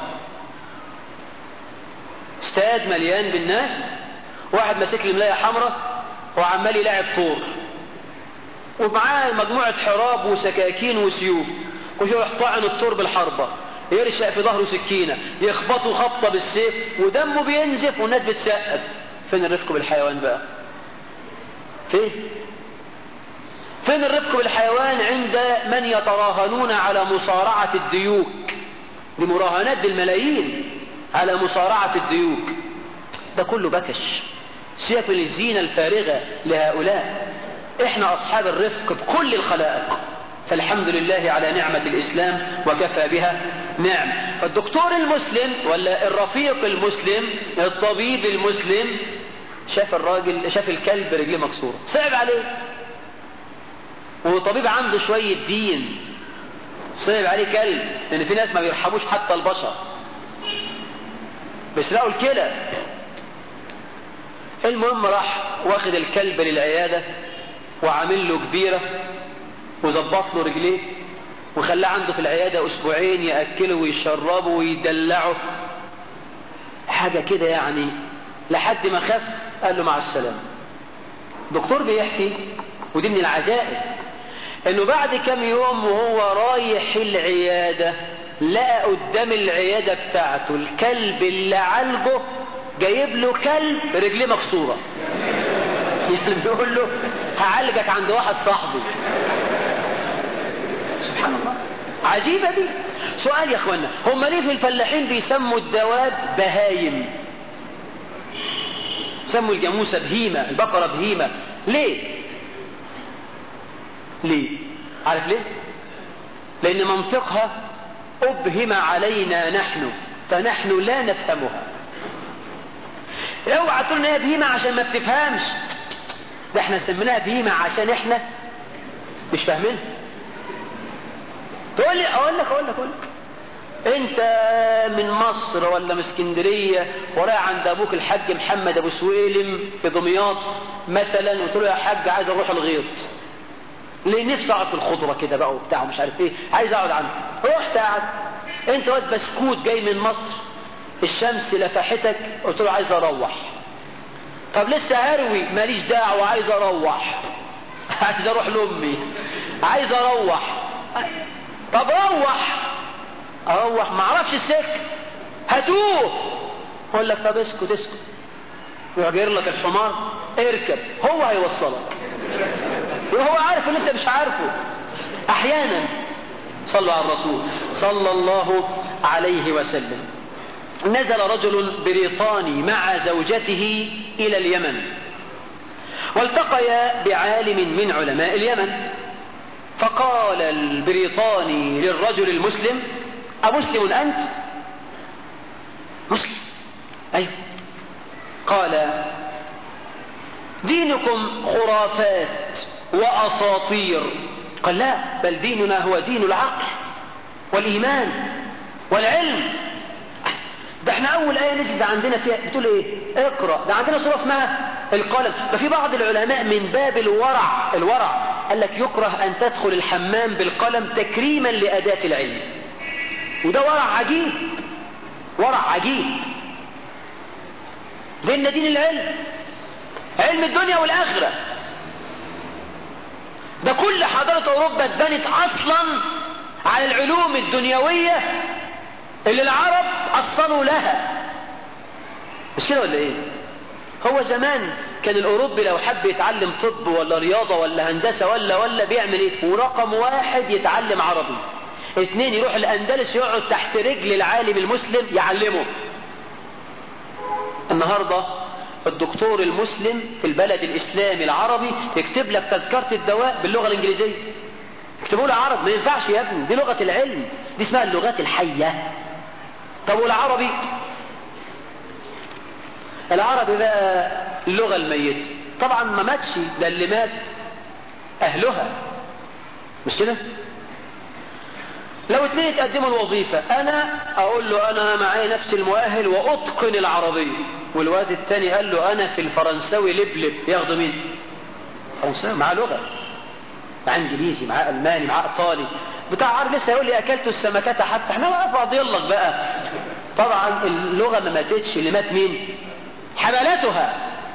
استاد مليان بالناس، واحد ماسك لي ملاية حمراء وعمال يلعب طور، ومعاه مجموعة حراب وسكاكين وسيوف، ويروح طاعن الطور بالحربة، يرشق في ظهره سكينة، يخبطه خبطة بالسيف ودمه بينزف والناس بتسقف. فين الرفق بالحيوان بقى؟ فين الرفق بالحيوان عند من يتراهنون على مصارعة الديوك؟ لمراهنات بالملايين على مصارعة الديوك. ده كله بكش، سيبك من الزينة الفارغة لهؤلاء. احنا أصحاب الرفق بكل الخلائق، فالحمد لله على نعمة الإسلام وكفى بها نعم. فالدكتور المسلم ولا الرفيق المسلم، الطبيب المسلم، شاف الراجل، شاف الكلب رجليه مكسورة، صعب عليه، وطبيب عنده شوية دين، صعب عليه كلب، لأن في ناس ما بيرحموش حتى البشر، بيسرقوا الكلى. المهم راح واخد الكلب للعيادة وعامل له كبيرة وظبط له رجليه وخلاه عنده في العيادة أسبوعين يأكله ويشربه ويدلعه، حاجة كده يعني، لحد ما خف قال له مع السلامة. دكتور بيحكي، ودي من العجائب، انه بعد كم يوم وهو رايح العيادة لقى قدام العيادة بتاعته الكلب اللي عالجه جايب له كلب رجليه مكسورة. يعني بيقول له هعالجك عند واحد صاحبي. سبحان الله، عجيبة دي. سؤال يا اخوانا، هم ليه في الفلاحين بيسموا الدواب بهايم؟ سموا الجاموسة بهيمة، البقرة بهيمة، ليه؟ عارف ليه؟ لأن منطقها أبهم علينا نحن، فنحن لا نفهمها. اوعى تقول انها بهيمة عشان ما بتفهمش، ده احنا سميناها بهيمة عشان احنا مش فاهمينها. تقول لي اقول لك انت من مصر ولا من اسكندريه ورايح عند ابوك الحاج محمد ابو سويلم في دمياط مثلا، وتقول له يا حاج عايز اروح الغيط، ليه؟ نفسي اقعد في الخضره كده بقى وبتاع ومش عارف ايه، عايز اقعد عنده. رحت قاعد انت واد بسكوت جاي من مصر، الشمس لفحتك، قلت له عايز اروح. طب لسه هروي، ماليش دعوه، عايز اروح، عايز اروح لامي، عايز اروح. طب اروح ما اعرفش السكه، هتوه. اقول لك طب اسكت، يغير لك الحمار، اركب، هو هيوصلك، وهو عارف ان انت مش عارفه. احيانا صلوا على الرسول صلى الله عليه وسلم، نزل رجل بريطاني مع زوجته الى اليمن، والتقيا بعالم من علماء اليمن، فقال البريطاني للرجل المسلم: أمسلم أنت؟ مسلم. أيوه. قال: دينكم خرافات وأساطير. قال: لا، بل ديننا هو دين العقل والإيمان والعلم. ده احنا أول آية نجد عندنا فيها بتقول إيه؟ اقرأ. ده عندنا سورة اسمها القلم. ده في بعض العلماء من باب الورع قال لك يكره أن تدخل الحمام بالقلم تكريما لأداة العلم. وده ورع عجيب. لأن دين العلم علم الدنيا والآخرة. ده كل حضارة أوروبا اتبنت أصلا على العلوم الدنيوية اللي العرب أصلوا لها. مش كده ولا إيه؟ هو زمان كان الأوروبي لو حب يتعلم طب ولا رياضة ولا هندسة ولا بيعمل إيه؟ ورقم 1 يتعلم عربي، 2 يروح الأندلس يقعد تحت رجل العالم المسلم يعلمه. النهاردة الدكتور المسلم في البلد الإسلامي العربي يكتب لك تذكرة الدواء باللغة الإنجليزية، يكتبوا له عرب. ما ينفعش يا ابني، دي لغة العلم، دي اسمها اللغات الحية. طب والعربي؟ العربي بقى اللغة الميتة. طبعا ما ماتش، ده اللي مات أهلها، مش كده؟ لو 2 يتقدموا الوظيفة، أنا أقول له أنا معي نفس المؤهل وأتقن العربية، والواد الثاني قال له أنا في الفرنساوي لبلب، ياخدوا مين؟ فرنساوي معاه لغة، معاه إنجليزي، معاه ألماني، معاه إيطالي. بتاع عربي لسه يقول لي أكلت السمكات حتى، احنا واقف أضيلك بقى. طبعا اللغة ما ماتتش، اللي مات مين؟ حملتها.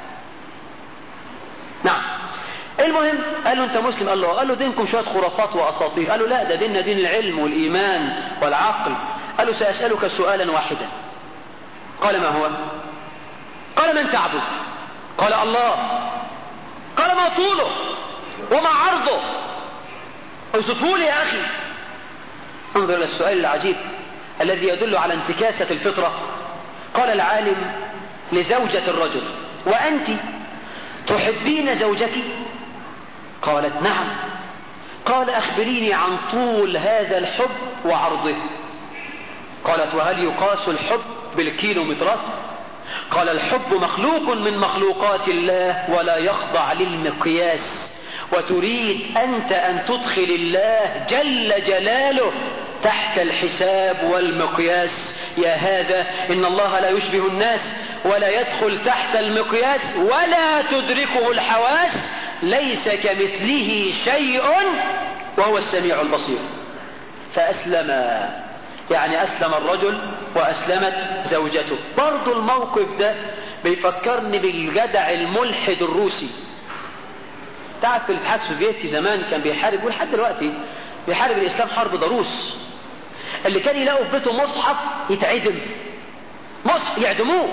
نعم. المهم قال له انت مسلم؟ قال له دينكم شوية خرافات واساطير. قال له لا، ده ديننا دين العلم والايمان والعقل. قال له سأسألك سؤالا واحدا. قال ما هو؟ قال من تعبد؟ قال الله. قال ما طوله وما عرضه؟ اوصفه لي يا اخي. انظر الى السؤال العجيب الذي يدل على انتكاسة الفطرة. قال العالم لزوجة الرجل: وأنت تحبين زوجك؟ قالت: نعم. قال: أخبريني عن طول هذا الحب وعرضه. قالت: وهل يقاس الحب بالكيلومترات؟ قال: الحب مخلوق من مخلوقات الله ولا يخضع للمقياس، وتريد أنت أن تدخل الله جل جلاله تحت الحساب والمقياس. يا هذا إن الله لا يشبه الناس ولا يدخل تحت المقياس ولا تدركه الحواس، ليس كمثله شيء وهو السميع البصير. فأسلم، يعني أسلم الرجل وأسلمت زوجته. برضو الموقف ده بيفكرني بالجدع الملحد الروسي. تعرف في الاتحاد السوفيتي زمان كان بيحارب، ولحد دلوقتي بيحارب الإسلام حرب ضروس. اللي كان يلاقوا في بيته مصحف يتعدم، مصحف يعدموه.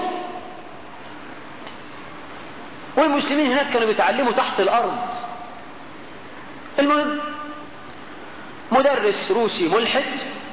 والمسلمين هناك كانوا بيتعلموا تحت الأرض. المهم مدرس روسي ملحد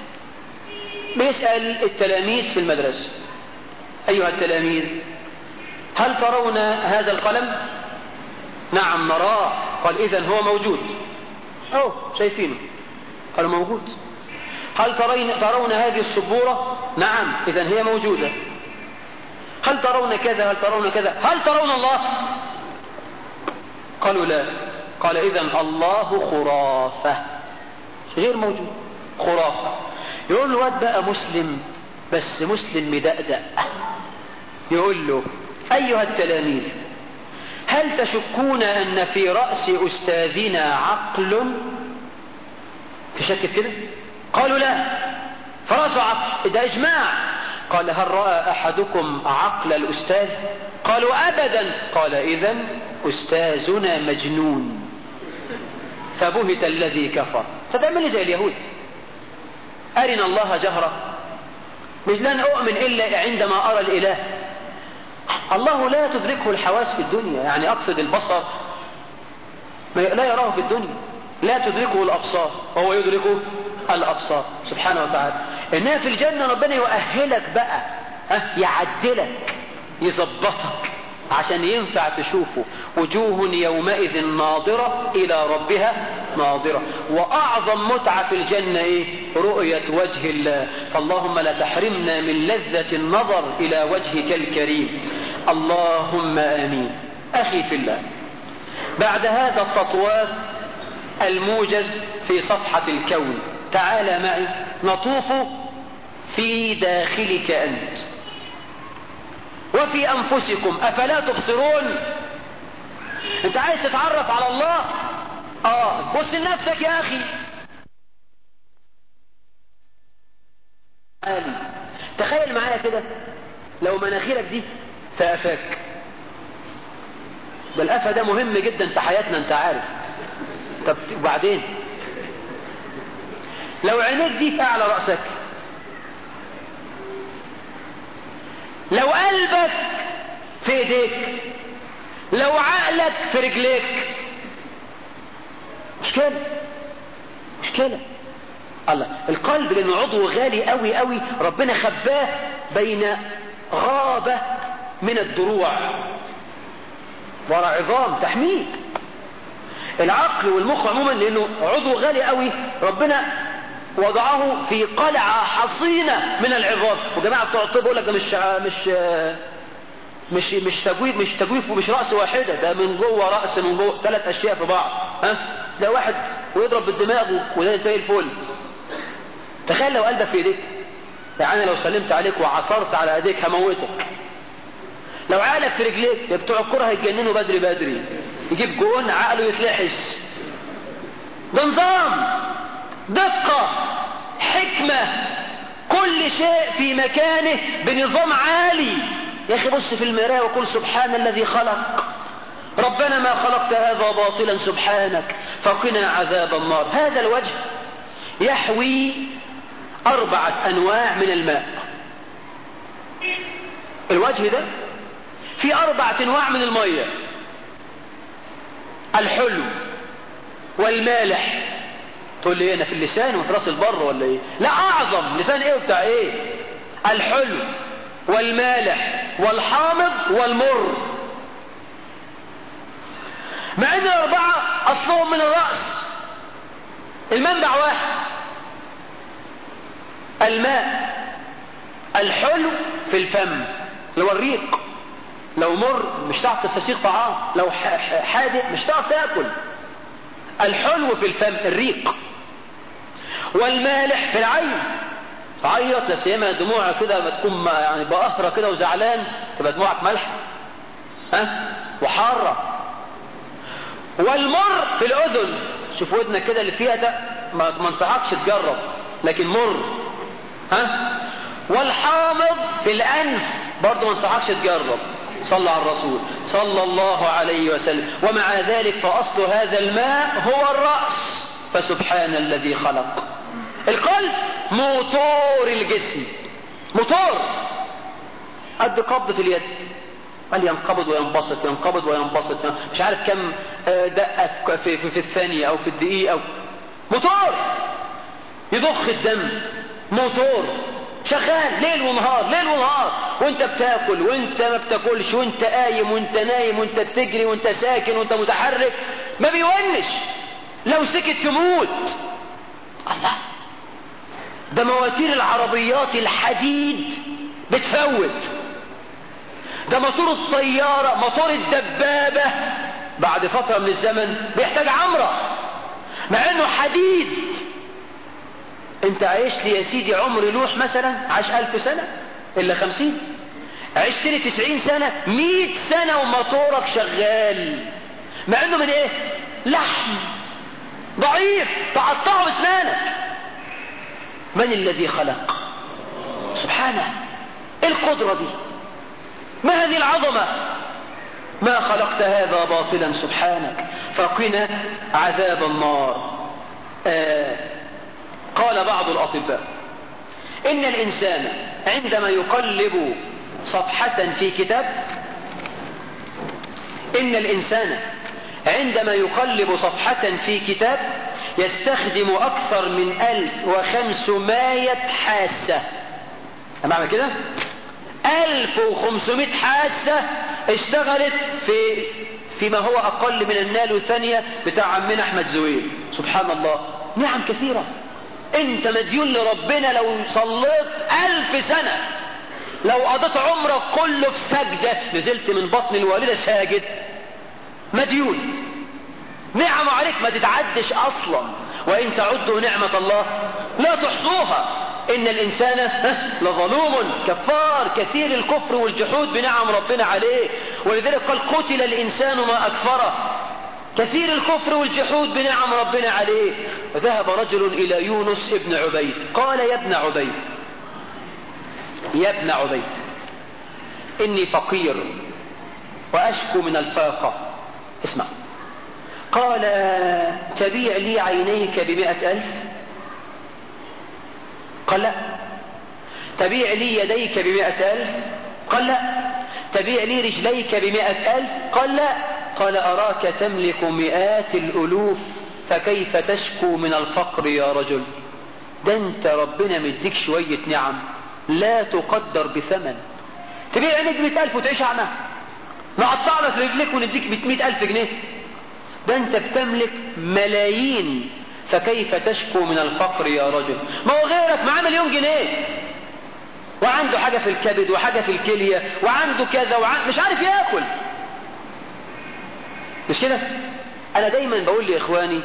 بيسأل التلاميذ في المدرسة: أيها التلاميذ، هل ترون هذا القلم؟ نعم نراه. قال: إذن هو موجود. أوه شايفينه. قالوا: موجود. هل ترون هذه السبورة؟ نعم. إذن هي موجودة. هل ترون كذا؟ هل ترون كذا؟ هل ترون الله؟ قالوا: لا. قال: إذن الله خرافة، غير موجود، خرافة. يقول له واد بقى مسلم، بس مسلم مدقدق، يقول له: أيها التلاميذ، هل تشكون أن في رأس أستاذنا عقل؟ تشك كده؟ قالوا: لا. فرجعت، ده إجماع. قال هل رأى أحدكم عقل الأستاذ؟ قالوا أبدا. قال إذن أستاذنا مجنون. فبهت الذي كفر. فتعمل زي اليهود، أرنا الله جهرة، مش لن أؤمن إلا عندما أرى الإله. الله لا تدركه الحواس في الدنيا، يعني أقصد البصر لا يراه في الدنيا، لا تدركه الأبصار وهو يدركه الأبصار سبحانه وتعالى. إنها في الجنة ربنا يؤهلك بقى، يعدلك يظبطك عشان ينفع تشوفه. وجوه يومئذ ناظرة إلى ربها ناظرة. وأعظم متعة في الجنة إيه؟ رؤية وجه الله. فاللهم لا تحرمنا من لذة النظر إلى وجهك الكريم، اللهم آمين. أخي في الله، بعد هذا التطواف الموجز في صفحة الكون، تعال معي نطوف في داخلك أنت وفي أنفسكم، أفلا تبصرون؟ أنت عايز تتعرف على الله؟ بص لنفسك يا أخي. تخيل معايا كده لو مناخيرك دي في قفاك، ده القفا ده مهم جدا في حياتنا انت عارف. طب وبعدين لو عينيك دي في أعلى رأسك، لو قلبك في ايديك، لو عقلك في رجليك، مشكلة. الله، القلب لانه عضو غالي قوي قوي، ربنا خباه بين غابة من الدروع ورا عظام تحميك. العقل والمخ عموما لانه عضو غالي قوي، ربنا وضعه في قلعة حصينة من العظام. وجماعة بتوع الطب يقول لك ده مش تجويف ومش رأس واحدة، ده من جوه رأس، من جوه 3 أشياء في بعض. ده واحد ويضرب بالدماغ وده زي الفل. تخيل لو قلبك في ايديك، يعني لو سلمت عليك وعصرت على ايديك هموتك. لو عقلك في رجليك، بتوع الكرة هيتجننوا بدري، يجيب جون عقله يتلحس. ده نظام، دقة، حكمة، كل شيء في مكانه بنظام عالي. يا أخي بص في المراية وقل سبحان الذي خلق، ربنا ما خلقت هذا باطلا سبحانك فقنا عذاب النار. هذا الوجه يحوي 4 أنواع من الماء. الوجه ده في 4 أنواع من المية: الحلو والمالح. تقول لي انا في اللسان وفي راس البر ولا ايه؟ لا، اعظم لسان ايه وبتاع ايه؟ الحلو والمالح والحامض والمر. مع ان 4 اصلهم من الرأس، المنبع واحد. الماء الحلو في الفم اللي هو الريق، لو مر مش هتعرف تستسيغ طعام، لو حادق مش هتعرف تاكل. الحلو في الفم الريق. والمالح في العين، تعيط لا سيما دموعك كده ما تكون يعني بقهرة كده وزعلان، تبقى دموعك مالحة وحارة. والمر في الأذن، شوف ودنك كده اللي فيها ده ما انصحكش تجرب، لكن مر. والحامض في الأنف برضه ما انصحكش تجرب. صلى على الرسول صلى الله عليه وسلم. ومع ذلك فأصل هذا الماء هو الرأس، فسبحان الذي خلق. القلب موتور الجسم، موتور قد قبضة اليد، قال ينقبض وينبسط ينقبض وينبسط، مش عارف كم دقة في الثانية أو في الدقيقة أو موتور يضخ الدم، موتور شغال ليل ونهار ليل ونهار، وانت بتاكل وانت ما بتاكلش، وانت قايم وانت نايم، وانت بتجري وانت ساكن وانت متحرك، ما بيونش، لو سكت تموت. الله، ده مواتير العربيات الحديد بتفوت، ده موتور الطيارة، موتور الدبابة بعد فترة من الزمن بيحتاج عمرة مع انه حديد. انت عايش لي يا سيدي عمر نوح مثلا عاش 1000 سنة الا 50، عشت لي 90 سنة 100 سنة وموتورك شغال، مع انه من ايه؟ لحم ضعيف تقطعه اسنانك. من الذي خلق؟ سبحانه، ايه القدرة دي؟ ما هذه العظمة؟ ما خلقت هذا باطلا سبحانك، فقنا عذاب النار. قال بعض الأطباء إن الإنسان عندما يقلب صفحة في كتاب، إن الإنسان عندما يقلب صفحة في كتاب يستخدم أكثر من 1500 حاسة. أمام كده 1500 حاسة اشتغلت فيما هو أقل من النانو ثانية بتاع عمنا أحمد زويل. سبحان الله، نعم كثيرة. انت مديون لربنا لو صليت 1000 سنة، لو قضيت عمرك كله في سجدة، نزلت من بطن الوالدة ساجد، مديون. نعم عليك ما تتعدش أصلا، وإن تعدوا نعمة الله لا تحصوها. إن الإنسان لظلوم كفار، كثير الكفر والجحود بنعم ربنا عليه، ولذلك قال قتل الإنسان ما أكفره، كثير الكفر والجحود بنعم ربنا عليه. وذهب رجل إلى يونس ابن عبيد قال يا ابن عبيد، يا ابن عبيد، إني فقير وأشكو من الفاقة. اسمع، قال تبيع لي عينيك ب100,000؟ قال لا. تبيع لي يديك ب100,000؟ قال لا. تبيع لي رجليك ب100,000؟ قال لا. قال أراك تملك مئات الألوف فكيف تشكو من الفقر يا رجل؟ ده انت ربنا مديك شوية نعم لا تقدر بثمن. تبيع عينيك ب100,000 وتعيش أعمى؟ نقطع لك رجليك ونديك 100,000 جنيه؟ ده انت بتملك ملايين، فكيف تشكو من الفقر يا رجل؟ ما هو غيرك معاه 1,000,000 جنيه وعنده حاجة في الكبد وحاجة في الكلية وعنده كذا مش عارف يأكل، مش كده؟ أنا دايما بقول لإخواني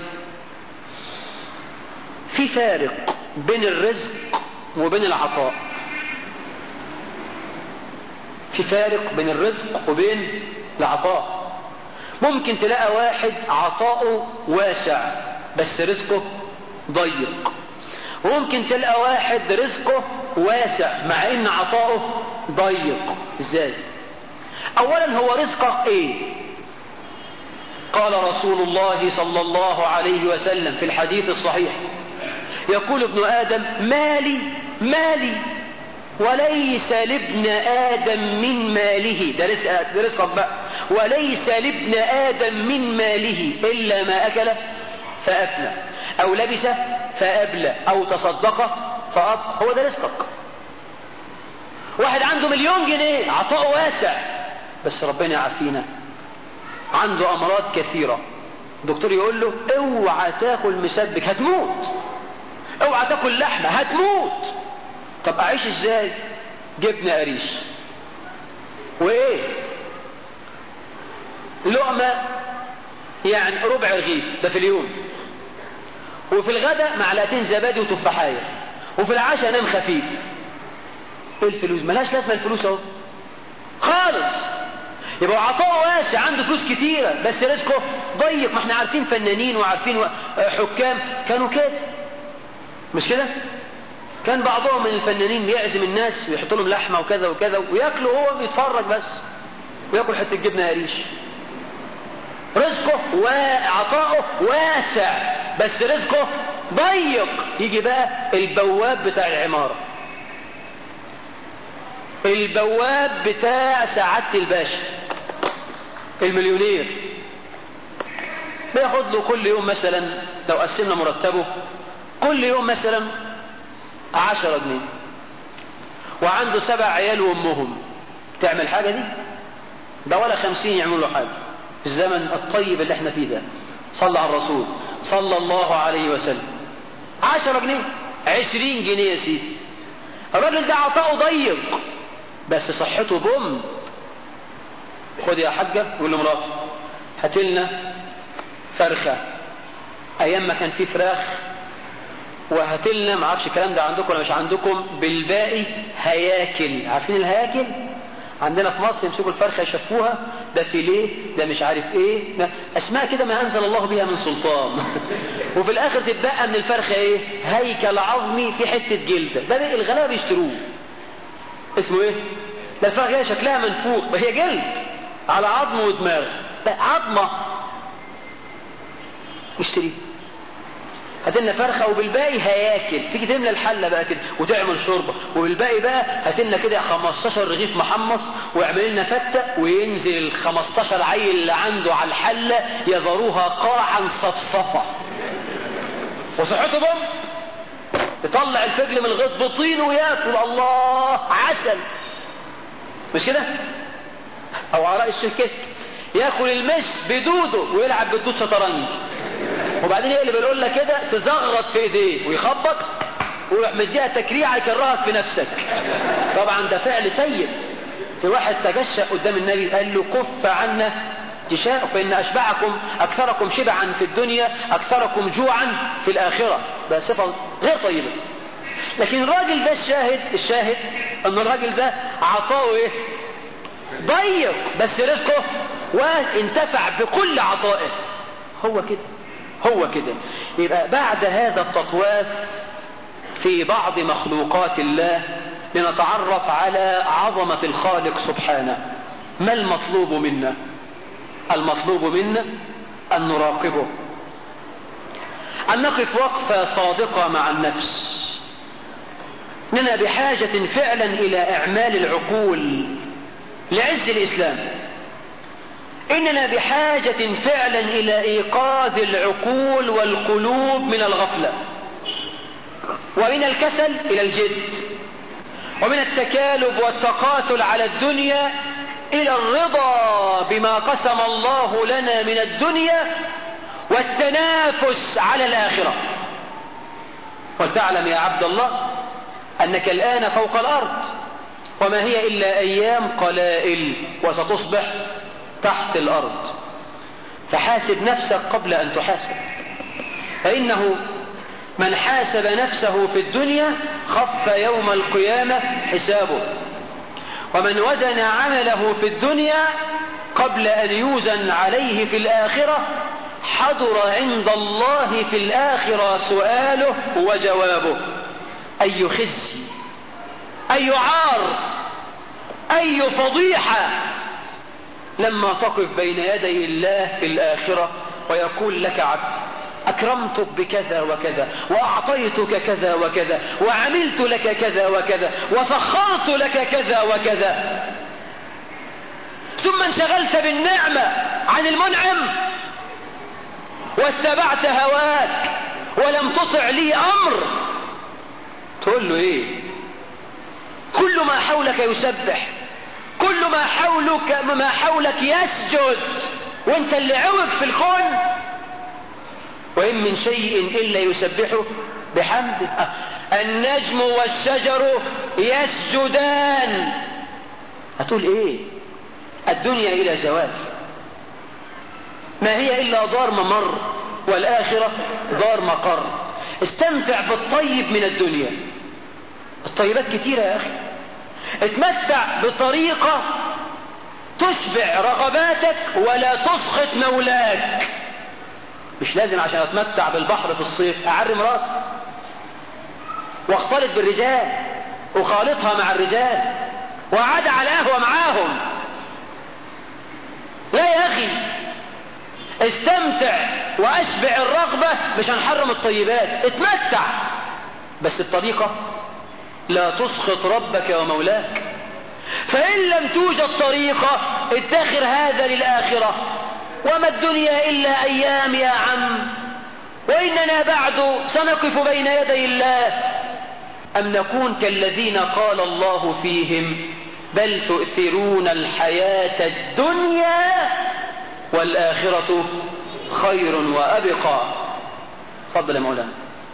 في فارق بين الرزق وبين العطاء. في فارق بين الرزق وبين العطاء. ممكن تلاقى واحد عطاؤه واسع بس رزقه ضيق، وممكن تلقى واحد رزقه واسع مع ان عطاؤه ضيق. ازاي؟ اولا هو رزقك ايه؟ قال رسول الله صلى الله عليه وسلم في الحديث الصحيح، يقول ابن آدم مالي مالي وليس لابن آدم من ماله، ده رزقك بقى، وليس لابن آدم من ماله إلا ما أكل فأفنى أو لبس فأبلى أو تصدق فأبقى. هو ده رزقك. واحد عنده 1,000,000 جنيه عطاء واسع بس ربنا يعافينا، عنده أمراض كثيرة، الدكتور يقول له اوعى تاكل مسبك هتموت، اوعى تاكل لحمة هتموت. طب أعيش ازاي؟ جبنة قريش وايه؟ لقمة يعني ربع رغيف ده في اليوم، وفي الغداء معلقتين زبادي وتفاحية، وفي العشاء نام خفيف. ايه الفلوس؟ ملهاش لازمة الفلوس اهو خالص. يبقى عطاء واسع، عنده فلوس كتيرة بس رزقه ضيق. ما احنا عارفين فنانين وعارفين حكام كانوا كده، مش كده؟ كان بعضهم من الفنانين بيعزم الناس ويحط لهم لحمة وكذا وكذا وياكلوا، هو بيتفرج بس وياكل حتة جبنة قريش. رزقه وعطاؤه واسع بس رزقه ضيق. يجي بقى البواب بتاع العمارة، البواب بتاع سعادة الباشا المليونير، بياخد له كل يوم مثلا لو قسمنا مرتبه كل يوم مثلا 10 جنيه، وعنده 7 عيال وامهم. تعمل حاجة دي؟ ده ولا 50 يعملوا له حاجة في الزمن الطيب اللي احنا فيه ده. صلى على الرسول صلى الله عليه وسلم. 10 جنيه 20 جنيه يا سيدي. الراجل ده عطاؤه ضيق بس صحته بوم. خد يا حاجة يقول لمراته هات لنا فرخة، ايام ما كان في فراخ، وهات لنا ما اعرفش الكلام ده عندكم ولا مش عندكم، بالباقي هياكل. عارفين الهياكل؟ عندنا في مصر يمسكوا الفرخة يشفوها، ده فيليه، ده مش عارف ايه، ده اسماء كده ما انزل الله بها من سلطان. وفي الاخر تتبقى من الفرخة ايه؟ هيكل عظمي في حتة جلدة. ده الغلابة بيشتروه اسمه ايه؟ لا الفرخة هي شكلها منفوخ، هي جلد على عظم ودماغ، لا عظمة. اشتري هاتلنا فرخة وبالباقي هياكل، تيجي تملى الحلة بقى كده وتعمل شوربة، وبالباقي بقى هاتلنا كده 15 رغيف محمص ويعمل لنا فتة، وينزل ال 15 عيل اللي عنده على الحلة يذروها قاعا صفصفة وصحته بم، يطلع الفجل من الغيط بطين وياكل. الله عسل، مش كده؟ او عراء الشركس ياكل المش بدوده ويلعب بالدود شطرنج، وبعدين يقلب القله كده تزغط في ايديه ويخبط ويروح مديها تكريعه يكرهك في نفسك. طبعا ده فعل سيء. في واحد تجشأ قدام النبي قال له كف عنا تشاء، فإن أشبعكم أكثركم شبعا في الدنيا أكثركم جوعا في الآخرة. ده صفة غير طيبة. لكن الراجل ده الشاهد أن الراجل ده عطاه إيه؟ ضيق، بس رزقه وانتفع بكل عطائه. هو كده. يبقى بعد هذا التطواف في بعض مخلوقات الله لنتعرف على عظمة الخالق سبحانه. ما المطلوب منا؟ المطلوب منا أن نراقبه، أن نقف وقفة صادقة مع النفس. إننا بحاجة فعلا إلى إعمال العقول لعز الإسلام. إننا بحاجة فعلا إلى إيقاظ العقول والقلوب من الغفلة، ومن الكسل إلى الجد، ومن التكالب والتقاتل على الدنيا إلى الرضا بما قسم الله لنا من الدنيا والتنافس على الآخرة. ولتعلم يا عبد الله أنك الآن فوق الأرض، وما هي إلا أيام قلائل وستصبح تحت الأرض. فحاسب نفسك قبل أن تحاسب، فإنه من حاسب نفسه في الدنيا خف يوم القيامة حسابه، ومن وزن عمله في الدنيا قبل أن يوزن عليه في الآخرة حضر عند الله في الآخرة سؤاله وجوابه. أي خزي، أي عار، أي فضيحة لما تقف بين يدي الله في الآخرة ويقول لك عبد أكرمتك بكذا وكذا، وأعطيتك كذا وكذا، وعملت لك كذا وكذا، وسخرت لك كذا وكذا، ثم انشغلت بالنعمة عن المنعم واتبعت هواك ولم تطع لي أمر. تقول له إيه؟ كل ما حولك يسبح، كل ما حولك يسجد، وانت اللي عوج في الكون. وإن من شيء إلا يسبحه بحمده. النجم والشجر يسجدان. هتقول إيه؟ الدنيا إلى زوال، ما هي إلا دار ممر، والآخرة دار مقر. استمتع بالطيب من الدنيا، الطيبات كتيرة يا أخي. اتمتع بطريقة تشبع رغباتك ولا تسخط مولاك. مش لازم عشان اتمتع بالبحر في الصيف اعرم راسي واختلط بالرجال وخالطها مع الرجال وقعد على قهوة معاهم. لا يا اخي، استمتع واشبع الرغبة، مش هنحرم الطيبات، اتمتع بس بطريقة لا تسخط ربك ومولاك. فإن لم توجد طريقة ادخر هذا للآخرة. وما الدنيا إلا أيام يا عم، وإننا بعد سنقف بين يدي الله. أم نكون كالذين قال الله فيهم بل تؤثرون الحياة الدنيا والآخرة خير وأبقى. فضل مولانا.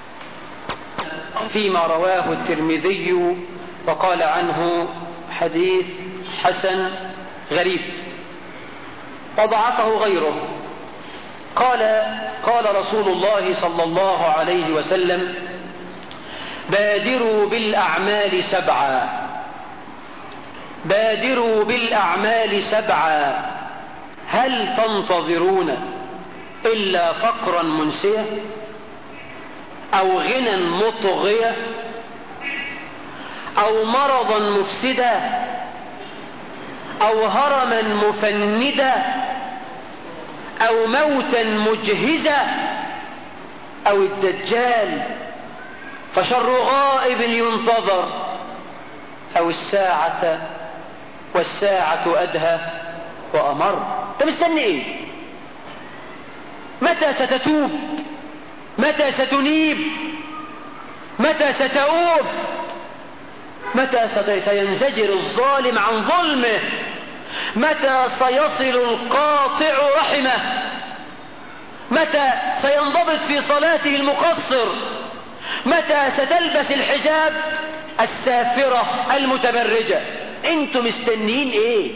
فيما رواه الترمذي وقال عنه حديث حسن غريب وضعفه غيره. قال رسول الله صلى الله عليه وسلم بادروا بالأعمال سبعا، بادروا بالأعمال سبعا، هل تنتظرون إلا فقرا منسيا أو غنى مطغية أو مرضا مفسدا أو هرما مفندا أو موتا مجهزا أو الدجال فشر غائب ينتظر أو الساعة والساعة أدهى وأمر. أنت مستني إيه؟ متى ستتوب؟ متى ستنيب؟ متى ستؤوب؟ متى سينزجر الظالم عن ظلمه؟ متى سيصل القاطع رحمه؟ متى سينضبط في صلاته المقصر؟ متى ستلبس الحجاب السافرة المتبرجة؟ انتم مستنين ايه؟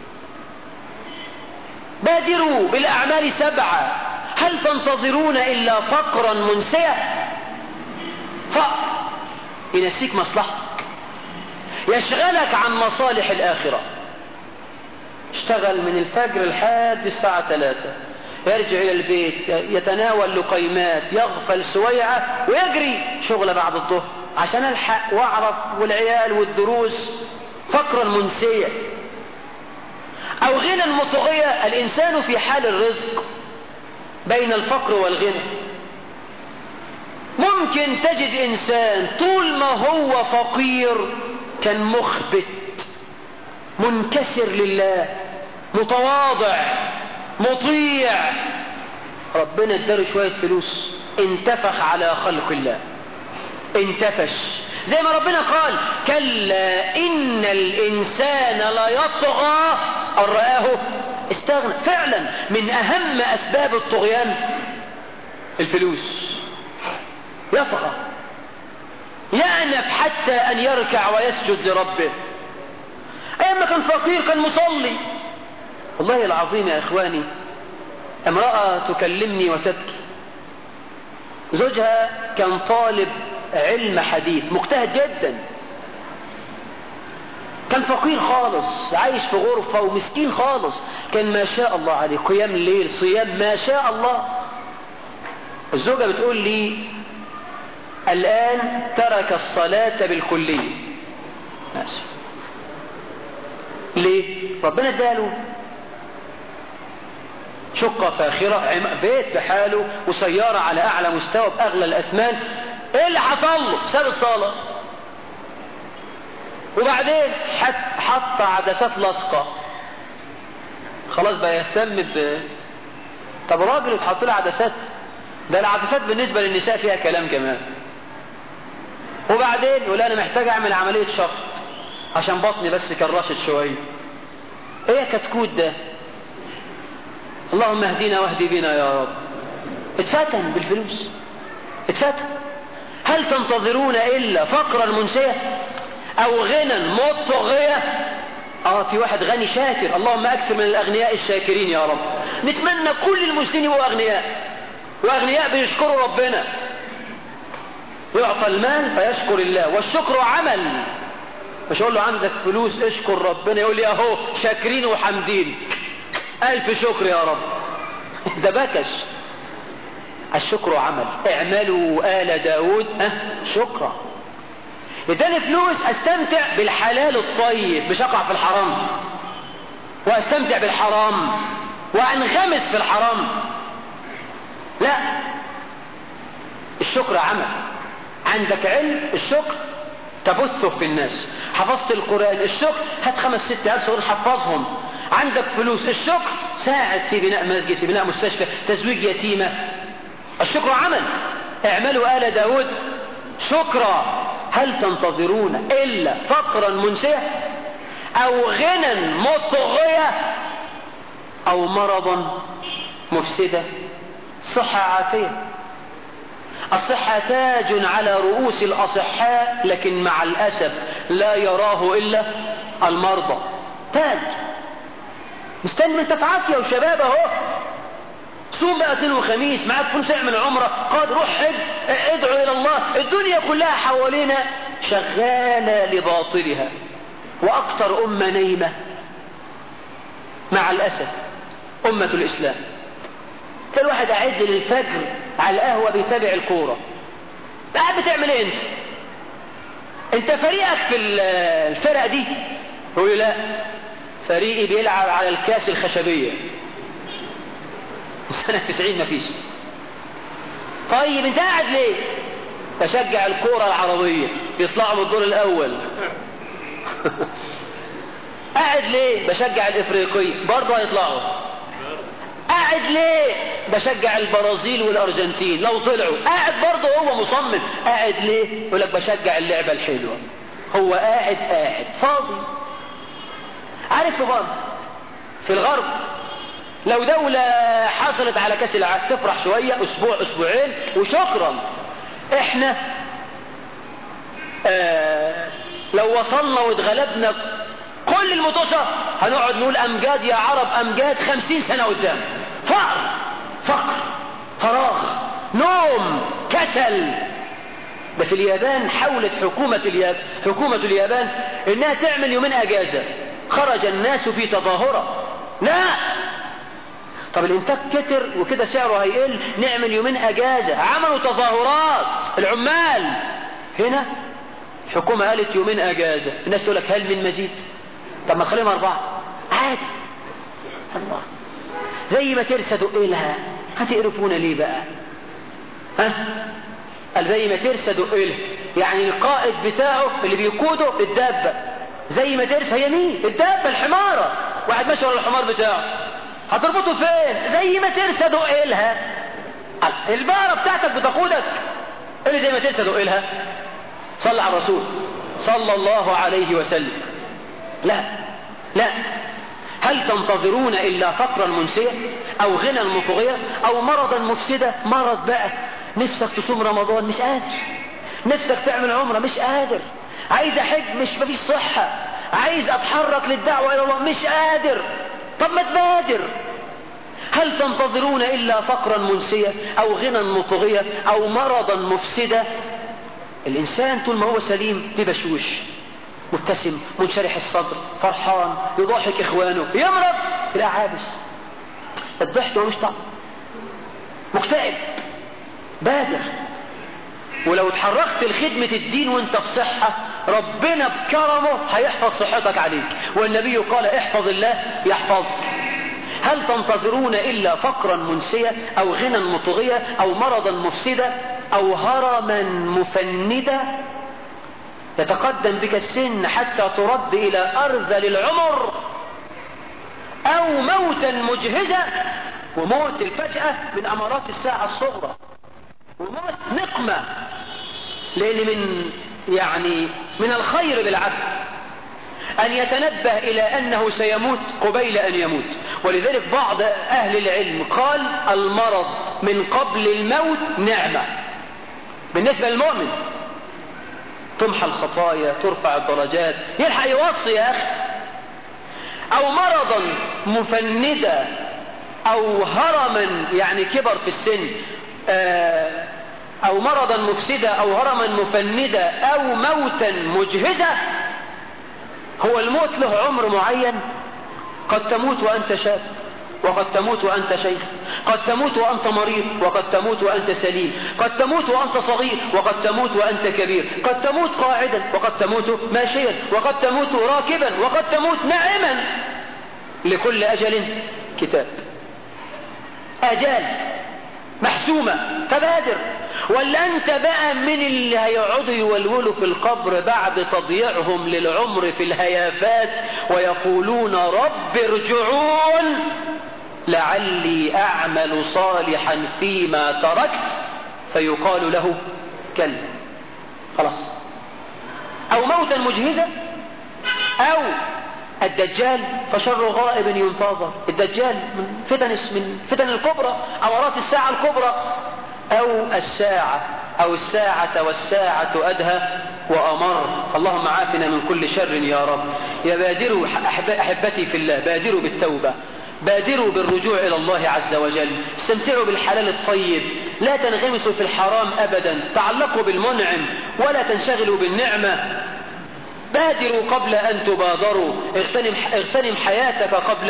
بادروا بالأعمال 7. هل تنتظرون إلا فقرا منسيا؟ فقر ينسيك مصلحتك، يشغلك عن مصالح الآخرة. اشتغل من الفجر لحد الساعة 3، يرجع إلى البيت يتناول لقيمات، يغفل سويعة ويجري شغل بعد الظهر عشان ألحق وأعرف والعيال والدروس. فقرا منسيا أو غنى مطغية. الإنسان في حال الرزق بين الفقر والغنى. ممكن تجد إنسان طول ما هو فقير كان مخبت منكسر لله متواضع مطيع، ربنا اداله شوية فلوس انتفخ على خلق الله، انتفش زي ما ربنا قال كلا إن الإنسان لا يطغى أن رآه استغنى. فعلا من أهم أسباب الطغيان الفلوس. يطغى يأنف حتى أن يركع ويسجد لربه. أيما كان فقير كان مصلي. والله العظيم يا إخواني، امرأة تكلمني وتبكي، زوجها كان طالب علم حديث مجتهد جدا، كان فقير خالص عايش في غرفة ومسكين خالص، كان ما شاء الله عليه قيام الليل صيام ما شاء الله. الزوجة بتقول لي الآن ترك الصلاة بالكلية. ماشي. ليه؟ ربنا اداله شقة فاخرة، بيت بحاله وسيارة على أعلى مستوى بأغلى الأثمان. إيه اللي حصل له؟ ساب الصلاة. وبعدين حط عدسات لاصقة، خلاص بقى يهتم طب راجل اتحط له عدسات؟ ده العدسات بالنسبة للنساء فيها كلام كمان. وبعدين يقول أنا محتاج أعمل عملية شفط عشان بطني بس كرشت شوية. إيه يا كتكوت ده؟ اللهم اهدينا واهدي بنا يا رب. اتفتن بالفلوس، اتفتن. هل تنتظرون إلا فقرا منسيا أو غنى مطغية؟ في واحد غني شاكر، اللهم أكثر من الأغنياء الشاكرين يا رب. نتمنى كل المسلمين يبقوا أغنياء، وأغنياء بيشكروا ربنا. يعطى المال فيشكر الله، والشكر عمل. مش أقول له عندك فلوس اشكر ربنا، يقول لي أهو شاكرين وحمدين، ألف شكر يا رب. ده بكش. الشكر عمل. اعملوا آل داود شكرا. اداني فلوس استمتع بالحلال الطيب، مش اقع في الحرام واستمتع بالحرام وانغمس في الحرام. لا، الشكر عمل. عندك علم، الشكر تبثه في الناس. حفظت القرآن، الشكر هات 5-6 ألف صغير حفظهم. عندك فلوس، الشكر ساعد في بناء مسجد، في بناء مستشفى، تزويج يتيمة. الشكر عمل. اعملوا آل داود شكرا. هل تنتظرون إلا فقرا منسيا أو غنى مطغية أو مرضا مفسدة؟ صحة عافية. الصحة تاج على رؤوس الأصحاء، لكن مع الأسف لا يراه إلا المرضى. تاج. مستني انت في عافية وشباب اهو. صوم بقى اثنين وخميس، معاك فلوس اعمل عمرة، قاد روح حج، ادعو الى الله. الدنيا كلها حوالينا شغالة لباطلها، واكثر امة نايمة مع الاسف امة الاسلام. كل واحد قاعد للفجر على القهوة بيتابع الكورة. قاعد بتعمل ايه انت؟ انت فريقك في الفرق دي؟ يقول لي لا، فريقي بيلعب على الكاس الخشبية سنة 90 مفيش. طيب انت قاعد ليه؟ بشجع الكورة العربية يطلعوا من الدور الاول. قاعد ليه؟ بشجع الافريقية برضه هيطلعوا. قاعد ليه؟ بشجع البرازيل والارجنتين لو طلعوا. قاعد برضه هو مصمم. قاعد ليه؟ يقول لك بشجع اللعبة الحلوة. هو قاعد فاضي. عارف في الغرب لو دولة حصلت على كاس العالم تفرح شوية اسبوع اسبوعين وشكرا. احنا لو وصلنا واتغلبنا كل المطوشة هنقعد نقول امجاد يا عرب امجاد 50 سنة قدام. فقر فراغ نوم كسل. ده في اليابان حاولت حكومة اليابان انها تعمل يومين اجازة. خرج الناس في تظاهرة. لا، طب الانتاج كتر وكده سعره هيقل، نعمل يومين اجازة. عملوا تظاهرات العمال. هنا الحكومة قالت يومين اجازة. الناس تقول لك هل من مزيد؟ طب ما خليهم 4 عادي. الله، زي ما ترسى دقيلها هتقرفونا ليه بقى؟ قال زي ما ترسى دقيلها، يعني القائد بتاعه اللي بيقوده الدابة. زي ما ترسى هي مين؟ الدابة الحمارة. واحد ماشي ورا الحمار بتاعه هتربطه فين؟ زي ما ترسى دقيلها. البقرة بتاعتك بتقودك. اللي زي ما ترسى دقيلها صلى على الرسول صلى الله عليه وسلم. لا، هل تنتظرون إلا فقرا منسيا أو غنى مطغيا أو مرضا مفسدا؟ مرض بقى، نفسك تصوم رمضان مش قادر، نفسك تعمل عمرة مش قادر، عايز أحج مفيش صحة، عايز أتحرك للدعوة إلى الله مش قادر. طب ما تبادر. هل تنتظرون إلا فقرا منسيا أو غنى مطغيا أو مرضا مفسدا؟ الإنسان طول ما هو سليم ببشوش مبتسم منشرح الصدر فرحان يضحك إخوانه. يمرض لا عابس الضحك ومش طعم مكتئب. بادر. ولو اتحركت لخدمة الدين وانت في صحة ربنا بكرمه هيحفظ صحتك عليك. والنبي قال احفظ الله يحفظك. هل تنتظرون إلا فقرا منسيا أو غنى مطغيا أو مرضا مفسدا أو هرما مفندا يتقدم بك السن حتى ترد إلى أرذل العمر أو موتا مجهزا؟ وموت الفجأة من أمارات الساعة الصغرى، وموت نقمة. لأن من الخير بالعبد أن يتنبه إلى أنه سيموت قبيل أن يموت. ولذلك بعض أهل العلم قال المرض من قبل الموت نعمة بالنسبة للمؤمن. تمحى الخطايا ترفع الدرجات. يلحق يوصي يا أخي. أو مرضا مفندا أو هرما يعني كبر في السن، أو مرضا مفسدا أو هرما مفندا أو موتا مجهزا. هو الموت له عمر معين. قد تموت وأنت شاب وقد تموت وأنت شيخ، قد تموت وأنت مريض وقد تموت وأنت سليم، قد تموت وأنت صغير وقد تموت وأنت كبير، قد تموت قاعدا وقد تموت ماشيا وقد تموت راكبا وقد تموت نائما. لكل أجل كتاب. أجال محسومة. فبادر. ولا أنت بقى من اللي هيقعدوا يولولوا في القبر بعد تضييعهم للعمر في الهيافات ويقولون رب ارجعون لعلي أعمل صالحا فيما تركت فيقال له كلا. خلاص. أو موتا مجهزا أو الدجال فشر غائب ينتظر. الدجال من فتن الكبرى أمارات الساعة الكبرى. أو الساعة أو الساعة والساعة أدهى وأمر. اللهم عافنا من كل شر يا رب. يا بادروا أحبتي في الله، بادروا بالتوبة، بادروا بالرجوع إلى الله عز وجل. استمتعوا بالحلال الطيب، لا تنغمسوا في الحرام أبدا، تعلقوا بالمنعم ولا تنشغلوا بالنعمة. بادروا قبل أن تبادروا. اغتنم حياتك قبل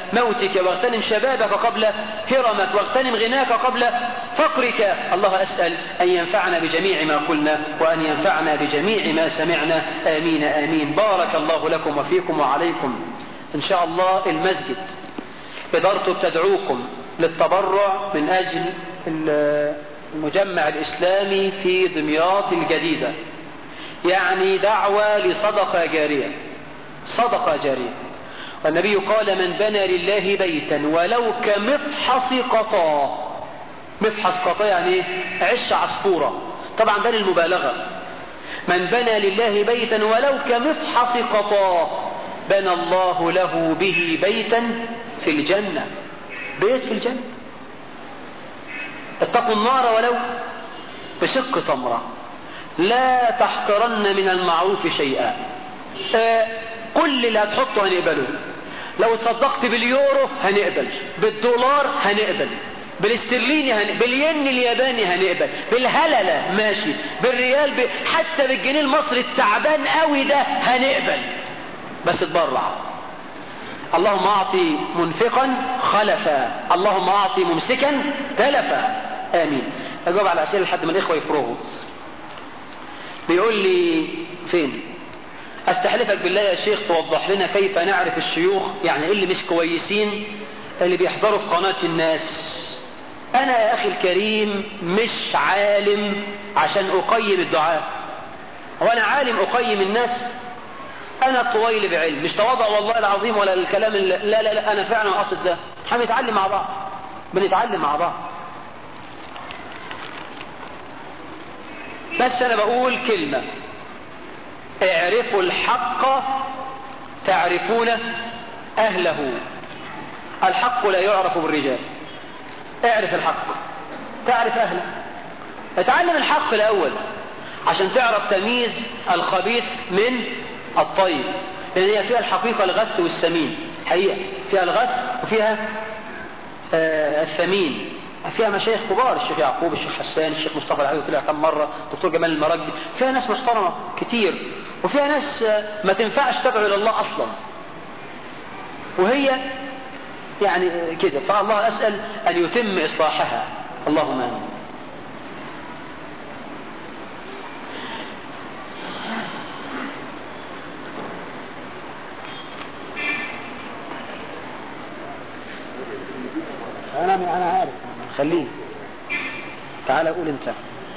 موتك، واغتنم شبابك قبل هرمك، واغتنم غناك قبل فقرك. الله أسأل أن ينفعنا بجميع ما قلنا، وأن ينفعنا بجميع ما سمعنا. آمين آمين. بارك الله لكم وفيكم وعليكم. إن شاء الله المسجد إدارته بتدعوكم للتبرع من أجل المجمع الإسلامي في دمياط الجديدة، يعني دعوة لصدقة جارية، صدقة جارية. والنبي قال: من بنى لله بيتا ولو كمفحص قطا. مفحص قطا يعني ايه؟ عش عصفورة، طبعا ده للمبالغة. من بنى لله بيتا ولو كمفحص قطا بنى الله له به بيتا في الجنة. بيت في الجنة. اتقوا النار ولو بشق تمرة. لا تحقرن من المعروف شيئا. كل اللي هتحطه هنقبله. لو تصدقت باليورو هنقبل، بالدولار هنقبل، بالاسترليني بالين الياباني هنقبل، بالهللة ماشي، بالريال حتى بالجنيه المصري التعبان قوي ده هنقبل، بس اتبرع. اللهم اعطي منفقا خلفا، اللهم اعطي ممسكا تلفا. امين. اجاوب على الاسئله لحد ما الاخوه يفرغوا. بيقول لي فين؟ استحلفك بالله يا شيخ توضح لنا كيف نعرف الشيوخ، يعني اللي مش كويسين اللي بيحضروا في قناة الناس. انا يا اخي الكريم مش عالم عشان اقيم الدعاء. هو انا عالم اقيم الناس؟ انا طويل بعلم، مش تواضع والله العظيم ولا الكلام لا لا لا، انا فعلا اقصد ده. هنتعلم مع بعض، بنتعلم مع بعض. بس انا بقول كلمة: اعرفوا الحق تعرفون اهله. الحق لا يعرف بالرجال. اعرف الحق تعرف اهله. اتعلم الحق الاول عشان تعرف تمييز الخبيث من الطيب، لان هي فيها الحقيقة الغث والسمين. حقيقة فيها الغث وفيها الثمين. فيها مشايخ كبار، الشيخ يعقوب، الشيخ حسان، الشيخ مصطفى العيوي طلع كم مرة، دكتور جمال المراكبي. فيها ناس محترمة كتير، وفيها ناس ما تنفعش تدعو الى الله اصلا، وهي يعني كده. فالله اسأل ان يتم اصلاحها، اللهم امين. انا عارف، خليه. تعال قول انت.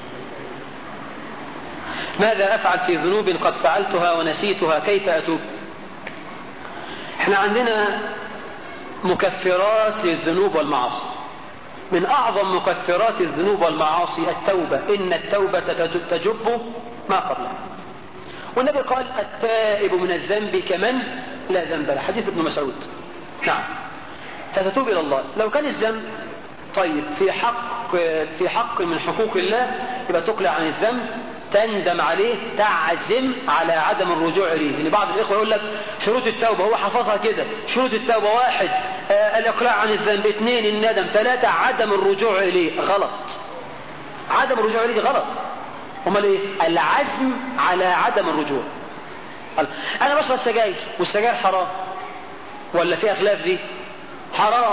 ماذا افعل في ذنوب قد فعلتها ونسيتها؟ كيف اتوب؟ احنا عندنا مكفرات للذنوب والمعاصي. من اعظم مكفرات الذنوب والمعاصي التوبة. ان التوبة تجب ما قبلها. والنبي قال: التائب من الذنب كمن لا ذنب له. حديث ابن مسعود. نعم. فتتوب الى الله. لو كان الذنب طيب في حق من حقوق الله، يبقى تقلع عن الذنب، تندم عليه، تعزم على عدم الرجوع إليه. لأن بعض الإخوة يقول لك شروط التوبة، هو حفظها كده: شروط التوبة 1 الإقلاع عن الذنب، 2 الندم، 3 عدم الرجوع إليه. غلط. عدم الرجوع إليه غلط. امال ايه؟ العزم على عدم الرجوع. أنا بشرب سجاير، والسجاير حرام ولا في خلاف دي؟ حرام.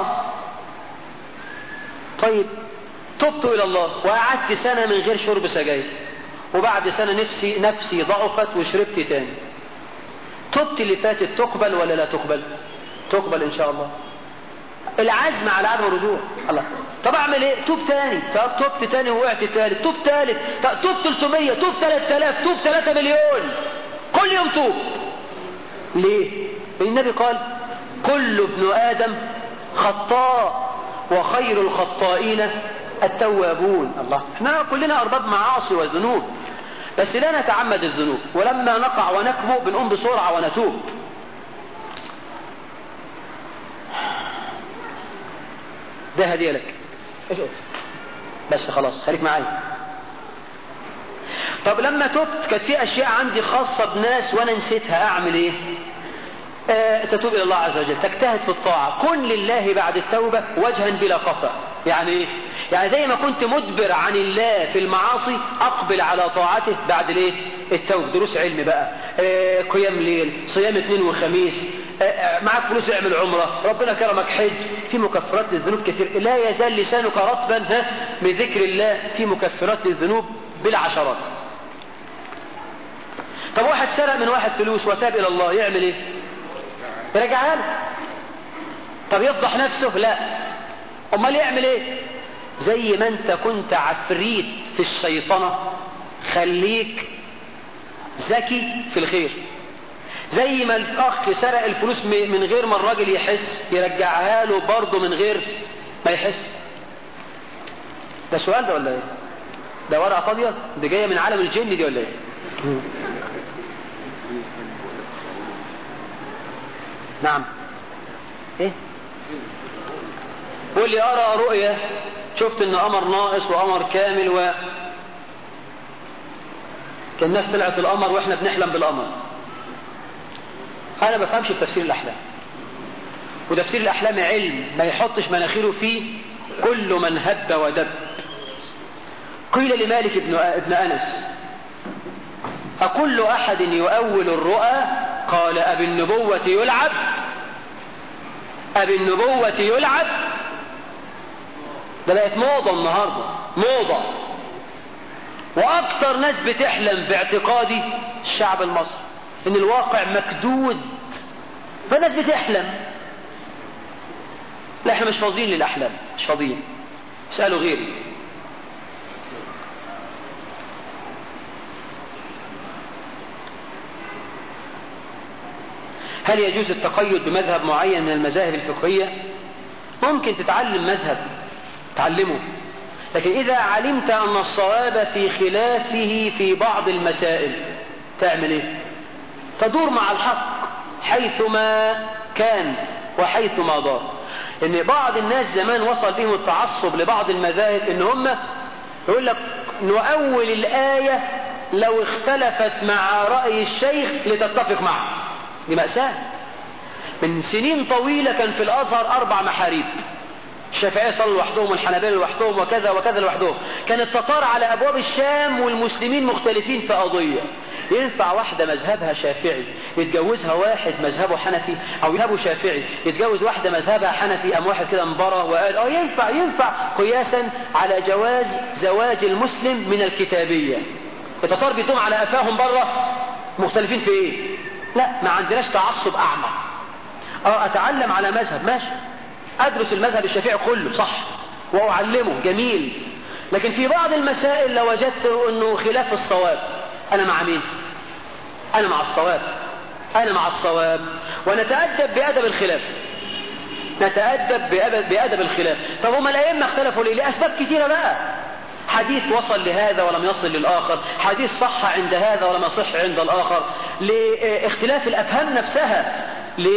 طيب تبت إلى الله وقعدت سنة من غير شرب سجاير، وبعد سنة نفسي ضعفت وشربت تاني. تبت اللي فاتت تقبل ولا لا تقبل؟ تقبل إن شاء الله. العزم على عدم الرجوع. الله. طب أعمل إيه؟ توب تاني. تبت تاني ووقعت تالت، توب تالت، توب 300، توب 3000، توب 3 مليون. كل يوم توب. ليه؟ النبي قال: كل ابن آدم خطاء وخير الخطائين التوابون. الله. احنا كلنا أرباب معاصي وذنوب، بس لا نتعمد الذنوب، ولما نقع ونكبو بنقوم بسرعة ونتوب. ده هدية لك. ايش قلت؟ بس خلاص خليك معايا. طب لما تبت كانت في أشياء عندي خاصة بناس وأنا نسيتها، أعمل إيه؟ تتوب إلى الله عز وجل، تجتهد في الطاعة، كن لله بعد التوبة وجها بلا قطع. يعني إيه؟ يعني زي ما كنت مدبر عن الله في المعاصي، أقبل على طاعته بعد الإيه؟ التوبة. دروس علم بقى، قيام ليل، صيام اثنين وخميس، معك فلوس اعمل عمرة، ربنا كرمك حج، في مكفرات للذنوب كثير، لا يزال لسانك رطبا بذكر الله، في مكفرات للذنوب بالعشرات. طب واحد سرق من واحد فلوس وتاب الى الله، يعمل ايه؟ يرجعها له. طب يفضح نفسه؟ لا. امال يعمل ايه؟ زي ما انت كنت عفريت في الشيطنة، خليك ذكي في الخير. زي ما الاخ سرق الفلوس من غير ما الراجل يحس، يرجعها له برضه من غير ما يحس. ده سؤال ده ولا ايه؟ ده ورقة فاضية؟ دي جاية من عالم الجن دي ولا ايه؟ نعم. ايه؟ قول لي ارى رؤية شفت ان قمر ناقص وقمر كامل كان الناس طلعت القمر واحنا بنحلم بالقمر. انا ما بفهمش بتفسير الاحلام، وتفسير الاحلام علم ما يحطش مناخيره فيه كل من هب ودب. قيل لمالك ابن انس: أكل احد يؤول الرؤى؟ قال: أبي النبوة يلعب؟ أبي النبوة يلعب؟ ده بقت موضة النهاردة، موضة. واكثر ناس بتحلم باعتقادي الشعب المصري ان الواقع مكدود، فالناس بتحلم. لا، احنا مش فاضيين للاحلام، مش فاضيين. اسألوا غيري. هل يجوز التقيد بمذهب معين من المذاهب الفقهية؟ ممكن تتعلم مذهب، تعلمه، لكن إذا علمت أن الصواب في خلافه في بعض المسائل تعمل إيه؟ تدور مع الحق حيثما كان وحيثما دار. إن بعض الناس زمان وصل بهم التعصب لبعض المذاهب إن هم يقول لك نؤول الآية لو اختلفت مع رأي الشيخ لتتفق معه. دي مأساة. من سنين طويلة كان في الأزهر 4 محاريب، الشافعية صلوا لوحدهم والحنابلة لوحدهم وكذا وكذا لوحدهم. كان التتار على أبواب الشام والمسلمين مختلفين في قضية. ينفع واحدة مذهبها شافعي يتجوزها واحد مذهبه حنفي، أو مذهبه شافعي يتجوز واحدة مذهبها حنفي؟ أم واحد كده انبرى وقال ينفع قياسا على جواز زواج المسلم من الكتابية. التتار بيدوم على أفاهم بره، مختلفين في إيه؟ لا، ما عندناش تعصب أعمى. أتعلم على مذهب ماشي، أدرس المذهب الشافعي كله صح وأعلمه جميل، لكن في بعض المسائل لو وجدت أنه خلاف الصواب، أنا مع مين؟ أنا مع الصواب، أنا مع الصواب. ونتأدب بأدب الخلاف، نتأدب بأدب الخلاف. طب هم الأئمة اختلفوا ليه؟ لأسباب كثيرة بقى. حديث وصل لهذا ولم يصل للآخر، حديث صح عند هذا ولم يصح عند الآخر، لاختلاف الأفهام نفسها،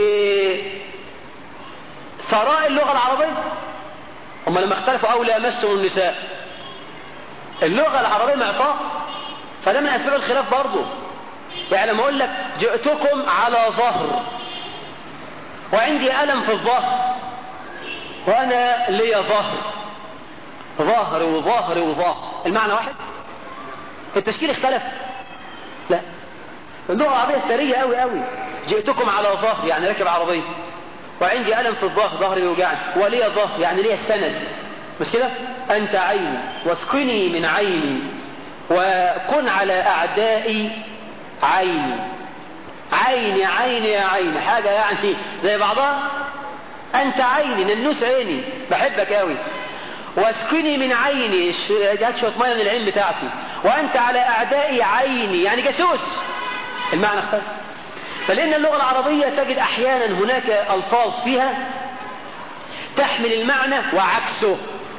ثراء اللغة العربية. هم لما اختلفوا أو لامستم النساء، اللغة العربية معطاء، فده من أسباب الخلاف برضه. يعني لما أقول لك جئتكم على ظهر وعندي ألم في الظهر وأنا لي ظهر، ظهر وظهر وظهر، المعنى واحد؟ التشكيل اختلف؟ لا، اللغة العربية سرية قوي قوي. جئتكم على ظهر يعني راكب عربية، وعندي ألم في الظهر، ظهري يوجعني، ولي ظهر يعني لي السند، مش كده؟ أنت عيني واسقني من عيني وكن على أعدائي عيني. عيني عيني يا عيني، حاجة يعني زي بعضها. أنت عيني، ننوس عيني، بحبك قوي. واسقني من عيني، جات شوية مية من العين بتاعتي. وأنت على أعدائي عيني يعني جاسوس. المعنى اختلف. فلأن اللغة العربية تجد أحيانا هناك ألفاظ فيها تحمل المعنى وعكسه.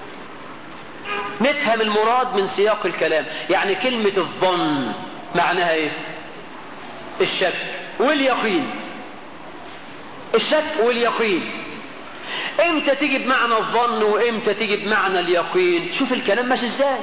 نفهم المراد من سياق الكلام. يعني كلمة الظن معناها ايه؟ الشك واليقين. الشك واليقين امتى تيجي بمعنى الظن وامتى تيجي بمعنى اليقين؟ شوف الكلام ماشي ازاي.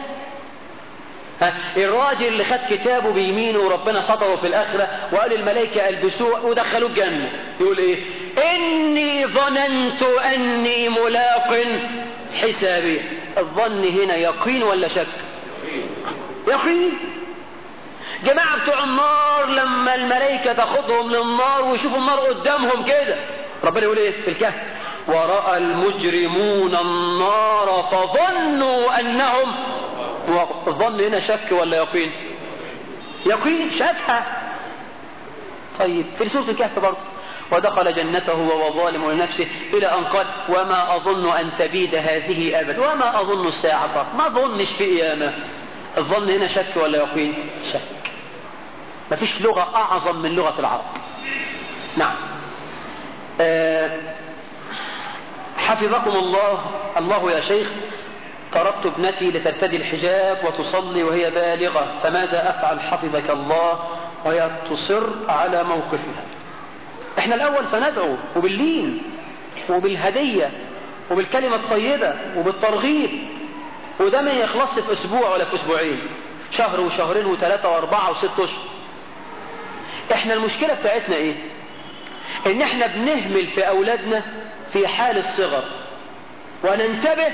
الراجل اللي خد كتابه بيمينه وربنا سطره في الآخرة وقال الملائكة ألبسوه ودخلوه الجنة، يقول ايه؟ إني ظننت أني ملاق حسابي. الظن هنا يقين ولا شك؟ يقين. جماعة بتوع النار لما الملائكة تاخدهم للنار ويشوفوا النار قدامهم كده، ربنا يقول ايه في الكهف؟ ورأى المجرمون النار فظنوا انهم، الظن هنا شك ولا يقين؟ يقين، شكها. طيب في سورة الكهف برضه، ودخل جنته وهو ظالم لنفسه إلى أن قال وما أظن أن تبيد هذه أبدا وما أظن الساعة، ما ظنش في قيامة. الظن هنا شك ولا يقين؟ شك. ما فيش لغة أعظم من لغة العرب. نعم. حفظكم الله يا شيخ، تركت ابنتي لترتدي الحجاب وتصلي وهي بالغة، فماذا أفعل حفظك الله؟ وهي تصر على موقفها. احنا الأول سندعو وباللين وبالهدية وبالكلمة الطيبة وبالترغيب، وده ما يخلص في أسبوع ولا في أسبوعين، شهر وشهرين وثلاثة وأربعة وستة أشهر. احنا المشكلة بتاعتنا ايه؟ ان احنا بنهمل في أولادنا في حال الصغر وننتبه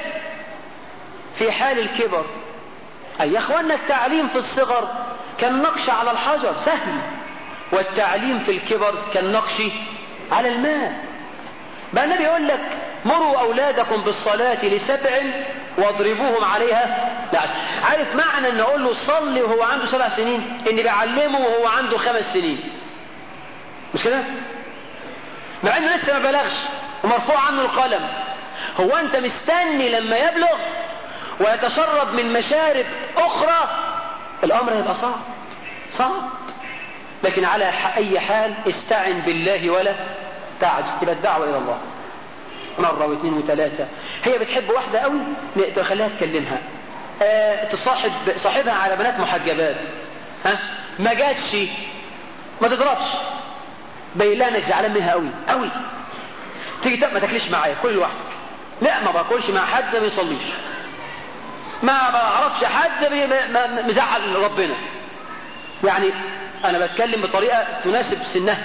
في حال الكبر. أي يا أخوانا التعليم في الصغر كالنقش على الحجر سهل، والتعليم في الكبر كالنقش على الماء. بقى النبي يقول لك مروا أولادكم بالصلاة لسبع واضربوهم عليها. لا عارف معنى ان اقول له صلي وهو عنده 7 سنين؟ اني بعلمه وهو عنده 5 سنين، مش كده؟ مع انه لسه ما بلغش ومرفوع عنه القلم. هو انت مستني لما يبلغ ويتشرب من مشارب اخرى؟ الامر هيبقى صعب. لكن على اي حال استعن بالله ولا تعجز. تبقى الدعوة الى الله مرة واثنين وثلاثة. هي بتحب واحدة قوي تخليها تكلمها، صاحبها على بنات محجبات، ما جاتش ما تضربش، بين لها انك زعلان منها قوي. تيجي ما تاكلش معايا، كل لوحدك. لا ما باكلش مع حد ما بيصليش، ما بعرفش حد مزعل ربنا. يعني انا بتكلم بطريقة تناسب سنها.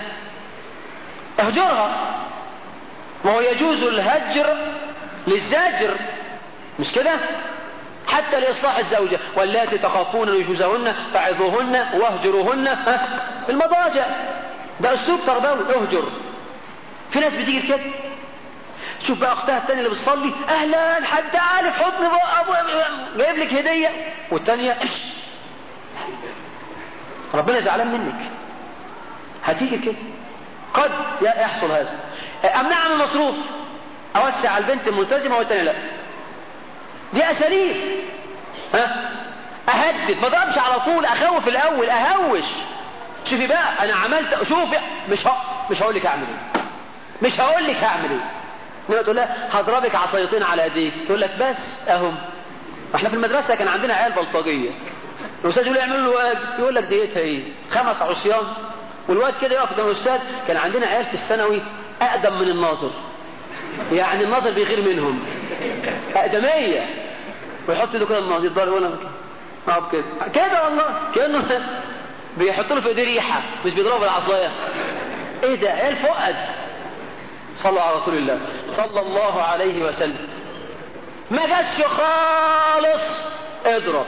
اهجرها، وهو يجوز الهجر للزاجر، مش كده؟ حتى لإصلاح الزوجة. واللاتي تخافون نشوزهن فعظوهن واهجروهن في المضاجع. ده اسلوب تربوي، اهجر. في ناس بتيجي كده، شوف بقى اختها الثانيه اللي بتصلي، اهلا حد عارف حضن جايب لك هديه، والثانيه ربنا زعلان منك. هتيجي كده، قد يحصل هذا. امنع عن المصروف، اوسع على البنت الملتزمه والثانيه لا. دي اساليب. اهدد، ما ضربش على طول، اخوف الاول، اهوش. شوفي بقى انا عملت، شوفي مش هقول لك اعمل ايه، مش هقول لك هعمل ايه. تقول لها هضربك عصايتين على ايديك، تقول لك بس اهم. احنا في المدرسه كان عندنا عيال بلطجيه، الاستاذ يقول يعملوا له واجب، يقول لك ديتها ايه؟ 5 عصيان. والواد كده يقف قدام الاستاذ. كان عندنا عيال في الثانوي اقدم من الناظر، يعني الناظر بيغير منهم، اقدميه، ويحط له كده الناظر يضرب ولا كده والله كانه بيحط له في ايديه ريحه، مش بيضربه بالعصايه. ايه ده؟ عيال فؤاد. صلوا على رسول الله صلى الله عليه وسلم. ما جاتش خالص اضرب.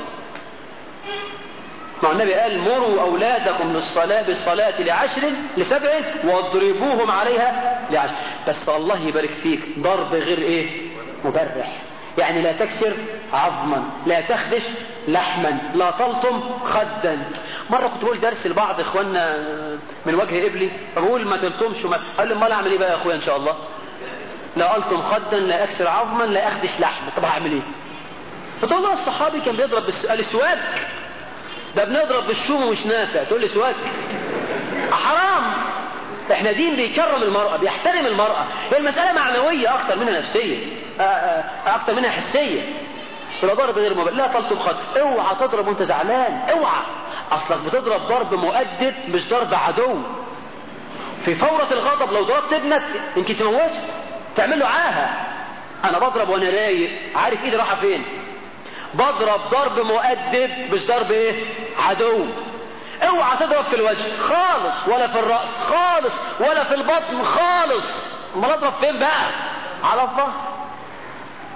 مع النبي قال مروا أولادكم بالصلاة ل7 واضربوهم عليها ل10. بس الله يبارك فيك، ضرب غير ايه؟ مبرح. يعني لا تكسر عظما، لا تخدش لحما، لا تلطم خدا. مرة كنت بقول درس لبعض اخواننا من وجه قبلي، فبقول ما تلطمش قال لي امال اعمل ايه بقى يا اخويا ان شاء الله؟ لا الطم خدا، لا اكسر عظما، لا اخدش لحما. طب هعمل ايه؟ فتقول له الصحابي كان بيضرب السواك، ده بنضرب بالشوم ومش نافع، تقول لي سواك؟ حرام. احنا دين بيكرم المرأة، بيحترم المرأة. هي المسألة معنوية اكتر منها نفسية، اكتر منها حسية. ولا ضرب غير مبرح، لا تلطم خد، اوعى تضرب وانت زعلان، اوعى. اصلك بتضرب ضرب مؤدب مش ضرب عدو. في فورة الغضب لو ضربت ابنك يمكن تموته، تعمل له عاهة. انا بضرب وانا رايق، عارف ايدي رايحه فين. بضرب ضرب مؤدب مش ضرب ايه؟ عدو. اوعى تضرب في الوجه خالص، ولا في الرأس خالص، ولا في البطن خالص. امال اضرب فين بقى؟ على الظهر.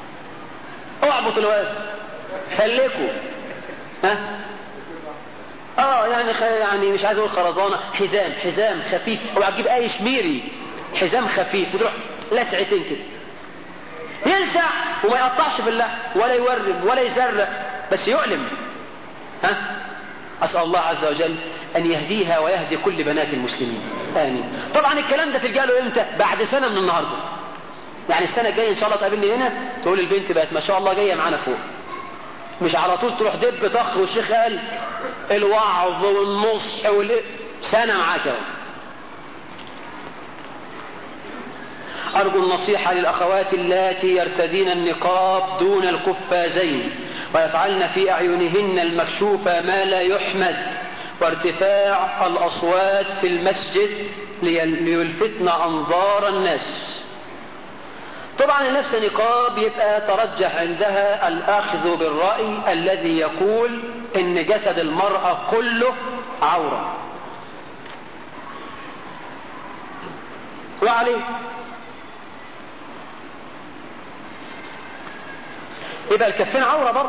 اعبط الوزن، خليكوا يعني مش عايز اقول خرزانة، حزام خفيف، او هتجيب اي شميري حزام خفيف وتروح لسعتين كده يلسع وما يقطعش في اللحم ولا يورم ولا يزرق بس يؤلم. أسأل الله عز وجل أن يهديها ويهدي كل بنات المسلمين، آمين. طبعا الكلام ده تلقى له إمتى؟ بعد سنة من النهاردة، يعني السنة الجاية إن شاء الله تقابلني هنا تقول البنت بقت ما شاء الله جاية معانا فوق، مش على طول تروح دب طخر والشيخ قال الوعظ والنصح سنة معاك. أرجو النصيحة للأخوات اللاتي يرتدين النقاب دون القفازين ويفعلن في أعينهن المكشوفة ما لا يحمد، وارتفاع الأصوات في المسجد ليلفتن أنظار الناس. طبعا نفس النقاب يبقى ترجح عندها الأخذ بالرأي الذي يقول إن جسد المرأة كله عورة، وعليه يبقى الكفين عورة برضه.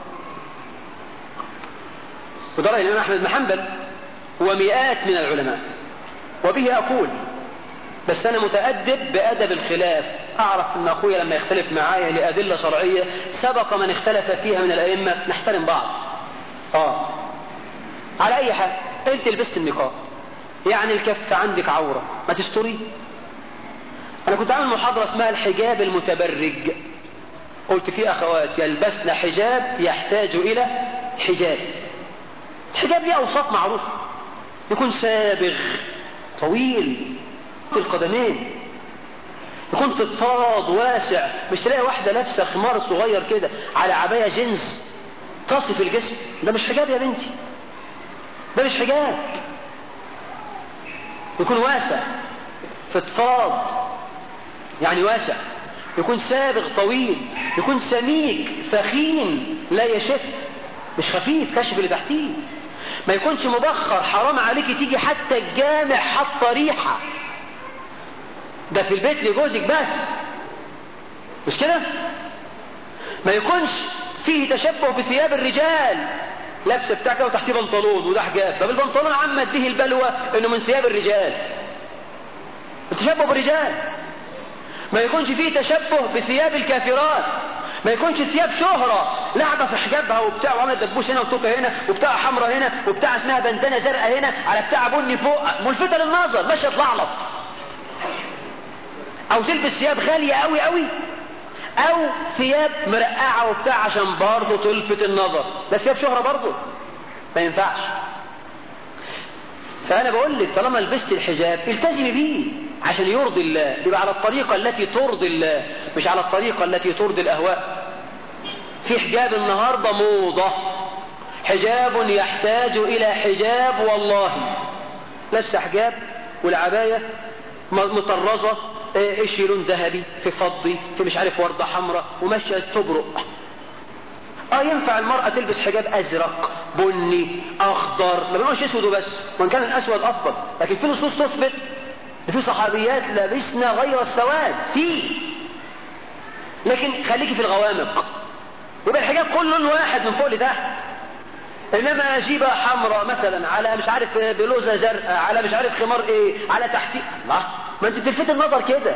وده رأي الإمام أحمد بن حنبل ومئات من العلماء، وبه أقول بس أنا متأدب بأدب الخلاف. أعرف أن أخويا لما يختلف معايا لأدلة شرعية سبق من اختلف فيها من الأئمة نحترم بعض. على أي حال أنت لبست النقاب يعني الكف عندك عورة ما تستري. أنا كنت عامل محاضرة اسمها الحجاب المتبرج، قلت في أخوات يلبسن حجاب يحتاج إلى حجاب. الحجاب دي أوساط معروفة، يكون سابغ طويل في القدمين، يكون فضفاض واسع، مش تلاقي واحدة لابسة خمار صغير كده على عباية جينز تصف الجسم. ده مش حجاب يا بنتي، ده مش حجاب. يكون واسع فضفاض يعني واسع، يكون سابغ طويل، يكون سميك ثخين لا يشف، مش خفيف كشف اللي تحتيه، ما يكونش مبخر حرام عليكي تيجي حتى الجامع حتى ريحة، ده في البيت لجوزك بس مش كده. ما يكونش فيه تشبه بثياب الرجال، لابسه بتاعك وتحتيه بنطلون وده حجاب. طب البنطلون عم اديه البلوى انه من ثياب الرجال، التشبه بالرجال. ما يكونش فيه تشبه بثياب الكافرات، ما يكونش ثياب شهرة لعبة في حجابها وبتاع وعملت دبوس هنا وطوكة هنا وبتاع حمرة هنا وبتاع اسمها بندانة زرقاء هنا على بتاع بني فوق، ملفتة للنظر ماشية تلعلط. او تلبس ثياب غالية قوي قوي، او ثياب مرقعة وبتاع عشان برضه تلفت النظر، ده ثياب شهرة برضه ما ينفعش. فانا بقول لك طالما لبست الحجاب التزمي بيه عشان يرضي الله، يبقى على الطريقة التي ترضي الله مش على الطريقة التي ترضي الاهواء. في حجاب النهاردة موضة، حجاب يحتاج الى حجاب، والله لسه حجاب والعباية مطرزة ايش لون ذهبي في فضي في مش عارف وردة حمراء وماشية تبرق. ينفع المرأة تلبس حجاب ازرق بني اخضر، ما بنقولش اسود بس، وان كان الاسود افضل، لكن في نصوص تثبت في صحابيات لبسنا غير السواد فيه. لكن خليكي في الغوامق، يبقى الحجاب كل لون واحد من فوق لتحت. انما جيبة حمراء مثلا على مش عارف بلوزة زرقاء على مش عارف خمار ايه على تحتي، الله، ما انت بتلفت النظر كده.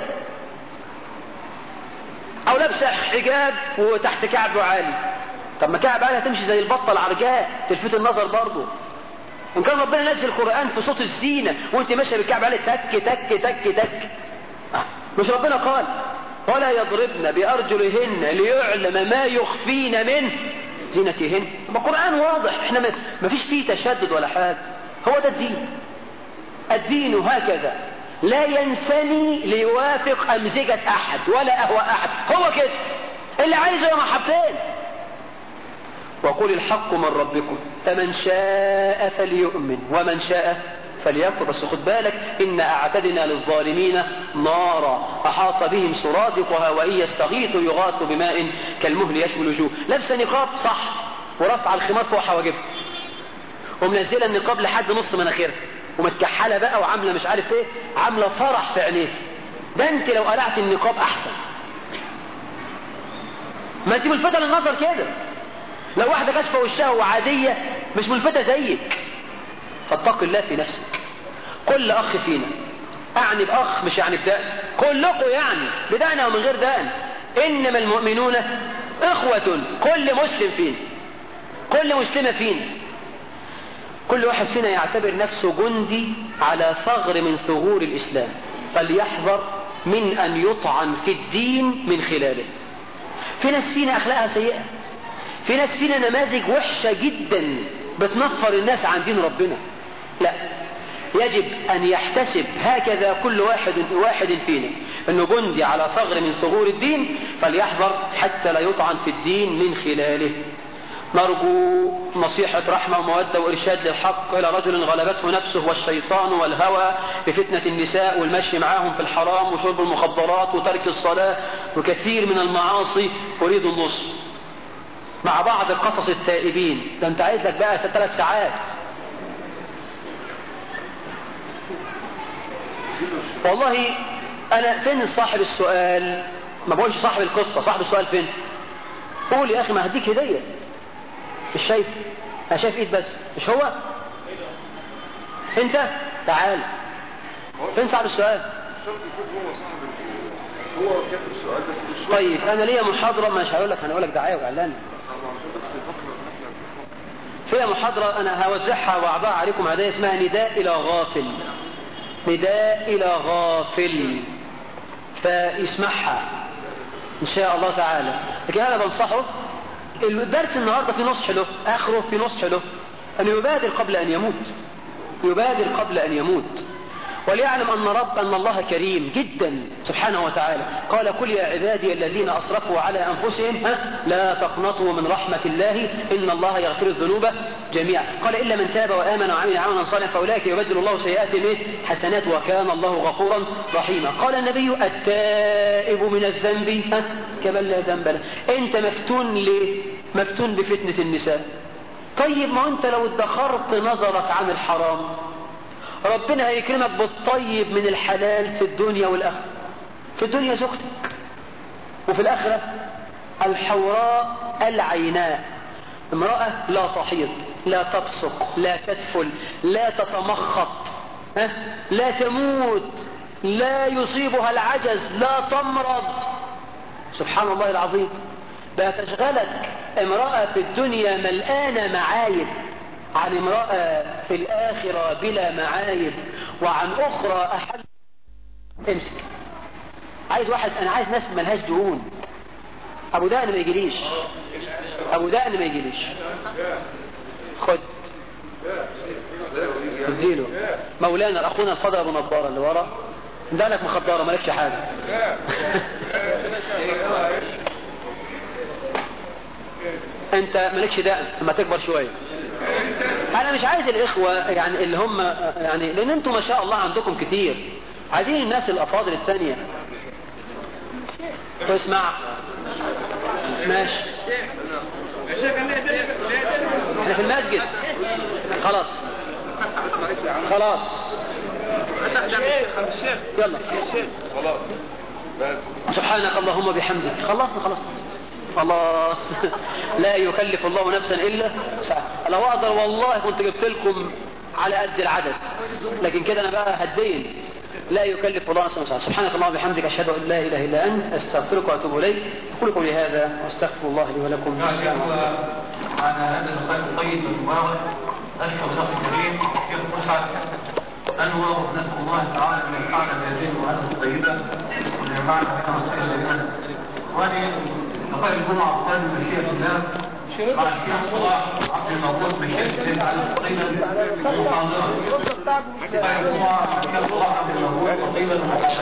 او لابسه حجاب وتحت كعب عالي، طب ما كعب عالي هتمشي زي البطه العرجاء تلفت النظر برضه. ان كان ربنا نزل القرآن في صوت الزينة وانت ماشيه بالكعب عالي تك تك تك تك، مش ربنا قال ولا يضربن بأرجلهن ليعلم ما يخفين من زينتهن؟ القرآن واضح، احنا ما فيش فيه تشدد ولا حاجة، هو ده الدين. الدين هكذا لا ينثني ليوافق أمزجة أحد ولا أهواء أحد، هو كده اللي عايزه يا محبين. وقل الحق من ربكم فمن شاء فليؤمن ومن شاء فليكفر. بس خد بالك إن أعتدنا للظالمين نارا أحاط بهم سرادقها وإن يستغيثوا يغاثوا بماء كالمهل يشوي الوجوه. لابسه نقاب صح ورفع الخمار فوق حواجبها ومنزله النقاب لحد نص مناخيرها ومتكحله بقى وعامله مش عارف ايه، عامله فرح في عينيها. ده انت لو قلعت النقاب احسن، ما انت ملفتة للنظر كده. لو واحدة كشفة وشها وعادية مش ملفتة زيك، فاتق الله في نفسك. كل أخ فينا، أعني بأخ مش يعني بدقن، كلكم يعني بدقن أو من غير دقن، إنما المؤمنون إخوة. كل مسلم فينا، كل مسلمة فينا، كل واحد فينا يعتبر نفسه جندي على ثغر من ثغور الإسلام، فليحذر من أن يطعن في الدين من خلاله. في ناس فينا أخلاقها سيئة، في ناس فينا نماذج وحشة جدا بتنفر الناس عن دين ربنا. لا، يجب أن يحتسب هكذا كل واحد فينا أنه جندي على ثغر من ثغور الدين، فليحذر حتى لا يطعن في الدين من خلاله. نرجو نصيحة رحمة ومودة وإرشاد للحق إلى رجل غلبته نفسه والشيطان والهوى بفتنة النساء والمشي معاهم في الحرام وشرب المخدرات وترك الصلاة وكثير من المعاصي، أريد النص مع بعض القصص التائبين. ده أنت عايز لك بقى 3 ساعات. والله أنا فين صاحب السؤال؟ ما بقولش صاحب القصة، صاحب السؤال فين؟ قول يا أخي ما هديك هدية. مش شايف؟ أنا شايف إيد بس، مش هو؟ أنت؟ تعال. فين صاحب السؤال؟ طيب أنا ليا محاضرة، مش هقول لك، أنا هقول لك دعاية وإعلان. فيها محاضرة أنا هوزعها وأعضاء عليكم هدايا اسمها نداء إلى غافل. نداء إلى غافل، فيسمعها إن شاء الله تعالى. لكن أنا بنصحه، الدرس النهاردة في نصح له، آخره في نصح له أن يبادر قبل أن يموت، يبادر قبل أن يموت، وليعلم أن الله كريم جدا سبحانه وتعالى. قال: قل يا عبادي الذين أسرفوا على أنفسهم لا تقنطوا من رحمة الله إن الله يغفر الذنوب جميعا. قال: إلا من تاب وآمن وعمل عملا صالحا فأولئك يبدل الله سيئاتهم حسنات وكان الله غفورا رحيما. قال النبي: التائب من الذنب كمن لا ذنب له. أنت مفتون ليه؟ مفتون بفتنة النساء. طيب ما أنت لو ادخرت نظرك عن الحرام ربنا هيكرمك بالطيب من الحلال في الدنيا والآخرة. في الدنيا زوجتك، وفي الآخرة الحوراء العيناء، امرأة لا تحيض، لا تبصق، لا تدفل، لا تتمخط، لا تموت، لا يصيبها العجز، لا تمرض. سبحان الله العظيم. لا تشغلك امرأة في الدنيا ملآنة معايب عن امرأة في الآخرة بلا معايب، وعن أخرى أحل. امسك. عايز واحد، أنا عايز ناس ملهاش دهون. أبو دقن ما يجيليش، أبو دقن ما يجيليش. خد اديله. مولانا أخونا الفضل أبو نضارة اللي ورا، دقنك مخدرة مالكش حاجة. أنت مالكش دقن لما تكبر شوية. أنا مش عايز الإخوة يعني اللي هم يعني، لأن أنتم ما شاء الله عندكم كتير، عايزين الناس الأفاضل الثانية. تسمع؟ ماشي. احنا في المسجد. خلاص خلاص يلا. سبحانك اللهم بحمدك. خلصنا خلاص. لا يكلف الله نفسا إلا سعها. لو أقدر والله كنت جبت لكم على قد العدد، لكن كده أنا بقى هدين. لا يكلف الله نفسا إلا سعها. سبحانك اللهم وبحمدك، أشهد أن لا إله إلا أنت، أستغفرك وأتوب إليك. أقول قولي هذا وأستغفر الله لي ولكم. على هذا اللقاء الطيب المبارك أشكر الله الكريم الشيخ مسعد أنور، نسأل الله تعالى أن ينفعنا بهذه المؤسسة الطيبة وأن ينفعنا بها وسائر الإيمان. وهذه لقاء الجمعة الثاني بمشيئة الله مع الشيخ صلاح عبد الموجود بشيخ الشيخ علي تقريبا المحاضرة. لقاء الجمعة مع الشيخ صلاح عبد الموجود تقريبا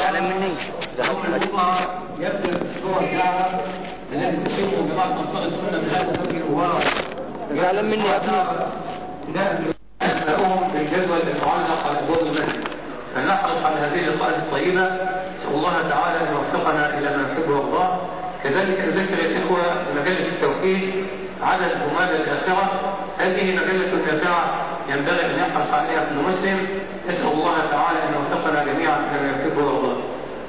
يبدأ الأسبوع الدعوة التي تشير ببعض منطقة السنة بهذا الفكر المبارك. يعلم مني يا ابني. أسمائهم في الجدول المعلق على أبواب المسجد. فنحرص على هذه اللقاءات الطيبة، نسأل الله تعالى أن يوفقنا إلى ما يحبه الله. كذلك نذكر الإخوة بمجلة التوحيد عدد هماد الآخرة. هذه مجلة نافعة ينبغي أن يحرص عليها كل مسلم. نسأل الله تعالى أن يوفقنا جميعا إلى ما يحبه الله.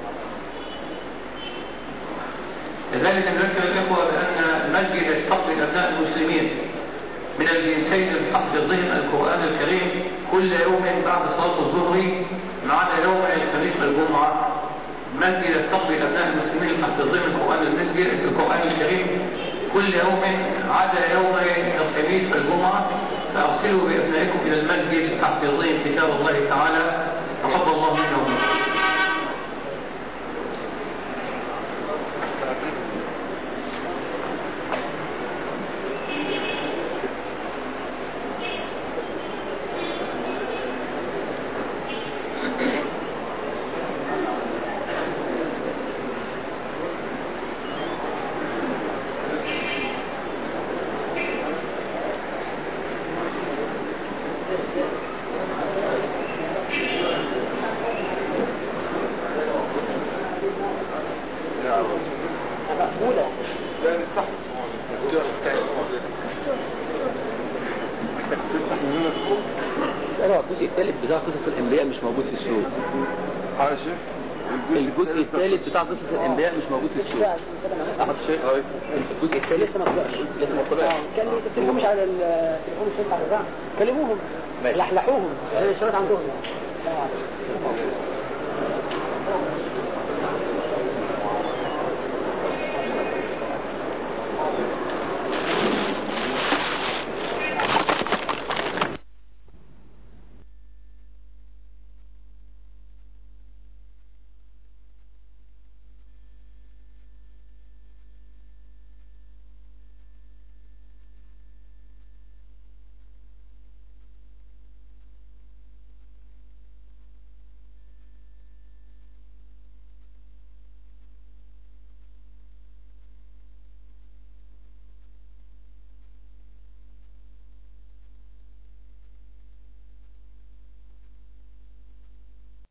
كذلك نذكر الإخوة بأن المسجد يستقبل أبناء المسلمين من الجنسين حفظهم القرآن الكريم كل كل يوم بعد صلاة الظهر ما عدا يوم الخميس والجمعة مسجد يستقبل أبناء المسلمين الحافظين القرآن الكريم كل يوم عدا يوم الخميس والجمعة، فأرسلوا بأبنائكم إلى المسجد حافظين كتاب الله تعالى. تقبل الله منا ومنكم. الجزء الثالث بتاع قصص الانبياء مش موجود في السوق. الجزء الثالث بتاع قصص الانبياء مش موجود في السوق. احط شيء الجزء الثالث لسه ما طلعش. كان تليفون مش على التليفون السلك على الرقم، كلموهم لحلحوهم الشباب عندهم.